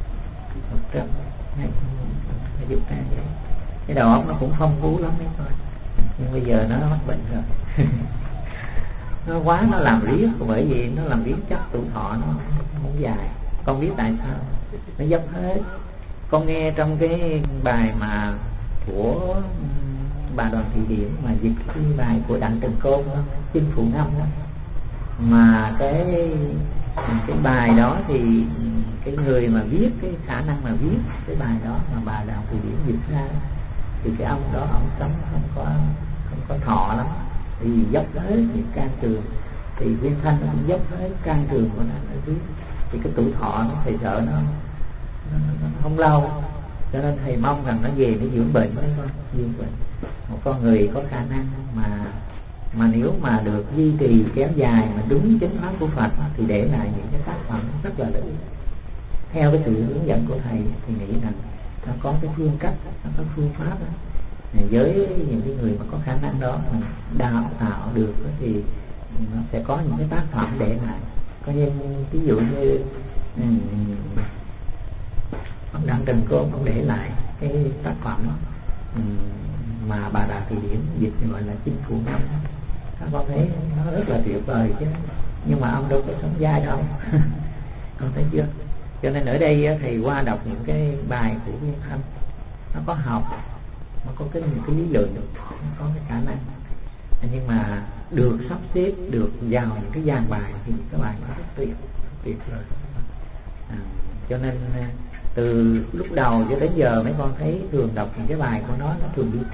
120 trang giấy. Cái đầu óc nó cũng phong phú lắm đấy thôi. Nhưng bây giờ nó mắc bệnh rồi. Nó quá, nó làm riết, bởi vì nó làm riết chắc tuổi thọ nó không dài. Con biết tại sao nó dốc hết. Con nghe trong cái bài mà của bà Đoàn Thị Điểm mà dịch cái bài của Đặng Trần Côn đó, Chinh Phụ Năm đó, mà cái bài đó thì cái người mà viết, cái khả năng mà viết cái bài đó mà bà Đoàn Thị Điểm dịch ra thì cái ông đó ông sống không có thọ lắm, thì dốc hết những can trường, thì Viên Thanh nó cũng dốc hết can trường của nó viết, thì cái tuổi thọ nó thầy sợ nó không lâu, cho nên thầy mong rằng nó về để dưỡng bệnh đấy con, dưỡng bệnh. Một con người có khả năng mà nếu mà được duy trì kéo dài mà đúng chính pháp của Phật thì để lại những cái tác phẩm rất là lợi ích. Theo cái sự hướng dẫn của thầy thì nghĩ rằng nó có cái phương cách, nó có phương pháp đó. Với những cái người mà có khả năng đó mà đào tạo được thì nó sẽ có những cái tác phẩm để lại. Có như ví dụ như ông Đặng Trần Côn cũng để lại cái tác phẩm mà Bà Đà Thị Điển dịch gọi là Chinh Phụ Năm. Các con thấy nó rất là tuyệt vời chứ, nhưng mà ông đâu có sống dai đâu. Con thấy chưa? Cho nên ở đây thầy qua đọc những cái bài của Nguyên Thanh, nó có học, nó có những cái lý luận, nó có cái khả năng, nhưng mà được sắp xếp được vào những cái dàn bài thì các bài nó rất tuyệt vời. Cho nên từ lúc đầu cho đến giờ mấy con thấy thường đọc những cái bài của nó thường đi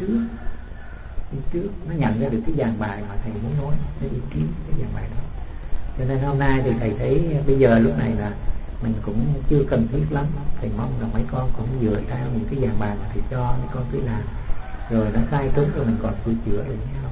trước, nó nhận ra được cái dàn bài mà thầy muốn nói, nó đi trước cái dàn bài đó. Cho nên hôm nay thì thầy thấy bây giờ lúc này là mình cũng chưa cần thiết lắm, thầy mong là mấy con cũng vừa theo những cái dàn bài mà thầy cho, mấy con cứ làm, rồi nó sai trúng rồi mình còn sửa chữa được nhau,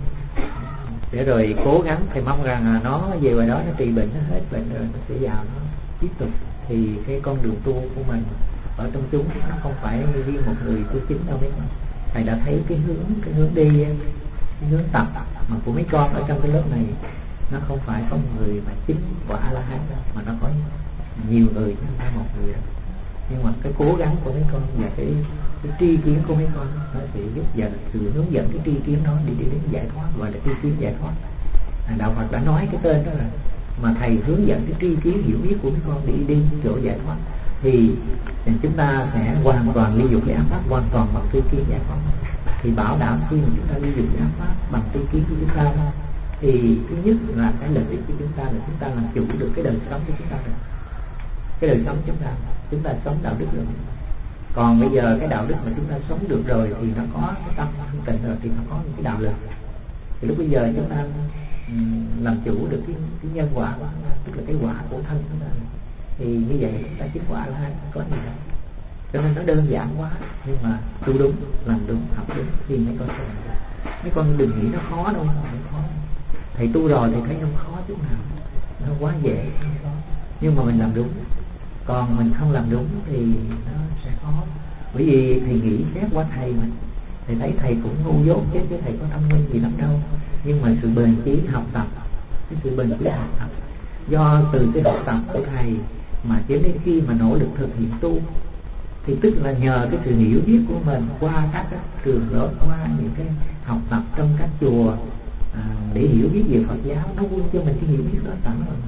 để rồi cố gắng. Thầy mong rằng nó về ngoài đó nó trị bệnh, nó hết bệnh rồi nó sẽ vào nó tiếp tục. Thì cái con đường tu của mình ở trong chúng nó không phải riêng một người tu chính đâu mấy con. Thầy đã thấy cái hướng đi, cái hướng tập mà của mấy con ở trong cái lớp này, nó không phải có một người mà chính quả là hai đâu, mà nó có nhiều người chứ không phải một người đâu. Nhưng mà cái cố gắng của mấy con và cái tri kiến của mấy con nó sẽ giúp dần sự hướng dẫn cái tri kiến đó đi đến giải thoát, gọi là tri kiến giải thoát. Đạo Phật đã nói cái tên đó rồi, mà thầy hướng dẫn cái tri kiến hiểu biết của mấy con đi chỗ giải thoát thì chúng ta sẽ hoàn toàn ly dục cái ác pháp hoàn toàn bằng tri kiến giải thoát. Thì bảo đảm khi mà chúng ta ly dục cái ác pháp bằng tri kiến của chúng ta thì thứ nhất là cái lợi ích của chúng ta là chúng ta làm chủ được cái đời sống của chúng ta được. Cái đời sống chúng ta sống đạo đức được. Còn bây giờ cái đạo đức mà chúng ta sống được rồi thì nó có cái tâm thanh tịnh rồi thì nó có những cái đạo lực. Thì lúc bây giờ chúng ta làm chủ được cái nhân quả của chúng ta, tức là cái quả của thân chúng ta, thì như vậy chúng ta chứng quả là hai, có gì đâu. Cho nên nó đơn giản quá, nhưng mà tu đúng, làm đúng, học đúng thì mấy con sẽ làm. Mấy con đừng nghĩ nó khó đâu, không khó. Thầy tu rồi thì thấy không khó chút nào, nó quá dễ, không khó. Nhưng mà mình làm đúng, còn mình không làm đúng thì nó sẽ khó. Bởi vì thầy nghĩ xét qua thầy mà thầy thấy thầy cũng ngu dốt chứ thầy có thông minh gì lắm đâu. Nhưng mà sự bền chí học tập, cái sự bền chí học tập do từ cái học tập của thầy mà cho đến khi mà nỗ lực thực hiện tu thì tức là nhờ cái sự hiểu biết của mình qua các trường lớp, qua những cái học tập trong các chùa để hiểu biết về Phật giáo, nó vui cho mình cái hiểu biết đó sẵn rồi.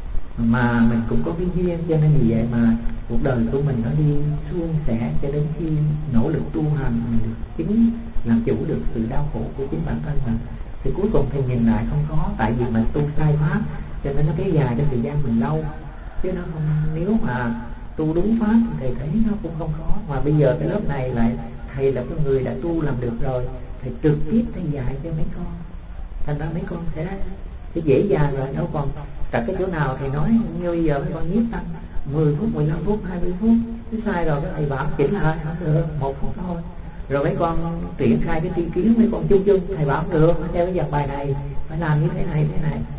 Mà mình cũng có cái duyên, cho nên vì vậy mà cuộc đời của mình nó đi suôn sẻ cho đến khi nỗ lực tu hành mình được chính làm chủ được sự đau khổ của chính bản thân mình. Thì cuối cùng thì nhìn lại không có, tại vì mình tu sai pháp cho nên nó kéo dài trong thời gian mình lâu, chứ nó không, nếu mà tu đúng pháp thì thầy thấy nó cũng không khó. Mà bây giờ cái lớp này lại thầy là cái người đã tu làm được rồi, thầy trực tiếp thầy dạy cho mấy con, thành ra mấy con sẽ dễ dàng rồi, đâu còn cả cái chỗ nào thầy nói như bây giờ mấy con nhiếp tâm 10 phút, 15 phút, 20 phút, cái sai rồi cái thầy bảo chỉnh lại không được, 1 phút thôi. Rồi mấy con triển khai cái tri kiến, mấy con chung thầy bảo không được, theo cái dàn bài này phải làm như thế này.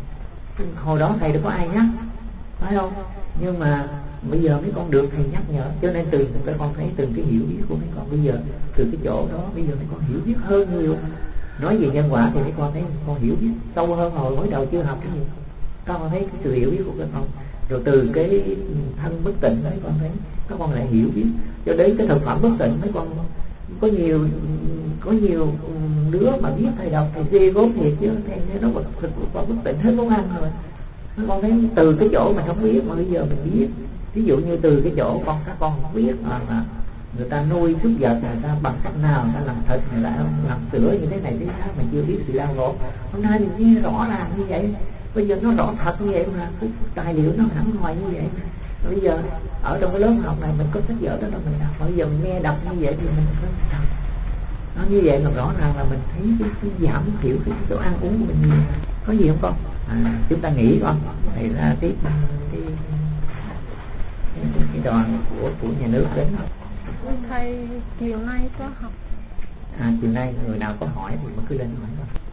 Hồi đó thầy đâu có ai nhắc, phải không? Nhưng mà bây giờ mấy con được thầy nhắc nhở, cho nên từ các con thấy từng cái hiểu biết của mấy con bây giờ, từ cái chỗ đó bây giờ mấy con hiểu biết hơn nhiều. Nói về nhân quả thì mấy con thấy con hiểu biết sâu hơn hồi mới đầu chưa học cái gì. Các con thấy cái sự hiểu biết của các con, rồi từ cái thân bất tịnh mấy con thấy các con lại hiểu biết, cho đến cái thực phẩm bất tịnh mấy con có nhiều đứa mà biết thầy đọc thầy ghê gốm thiệt chứ thầy nó thực phẩm bất tịnh hết món ăn rồi. Mấy con thấy từ cái chỗ mình không biết mà bây giờ mình biết. Ví dụ như từ cái chỗ các con không biết mà người ta nuôi súc vật, người ta bằng cách nào người ta làm thịt, người ta làm sữa như thế này thế khác, mình chưa biết sự đau khổ. Hôm nay mình nghe rõ ràng như vậy, bây giờ nó rõ thật như vậy mà tài liệu nó hẳn hoài như vậy. Bây giờ ở trong cái lớp học này mình có sách vở đó đâu mình đọc, bây giờ mình nghe đọc như vậy thì mình có đọc. Nó như vậy là rõ ràng là mình thấy cái giảm thiểu cái chỗ ăn uống của mình nhiều. Có gì không con? Chúng ta nghĩ con thầy ra tiếp cái cho của nhà nước đến. Thầy chiều nay có học. Chiều nay người nào có hỏi thì mới cứ lên hỏi thôi.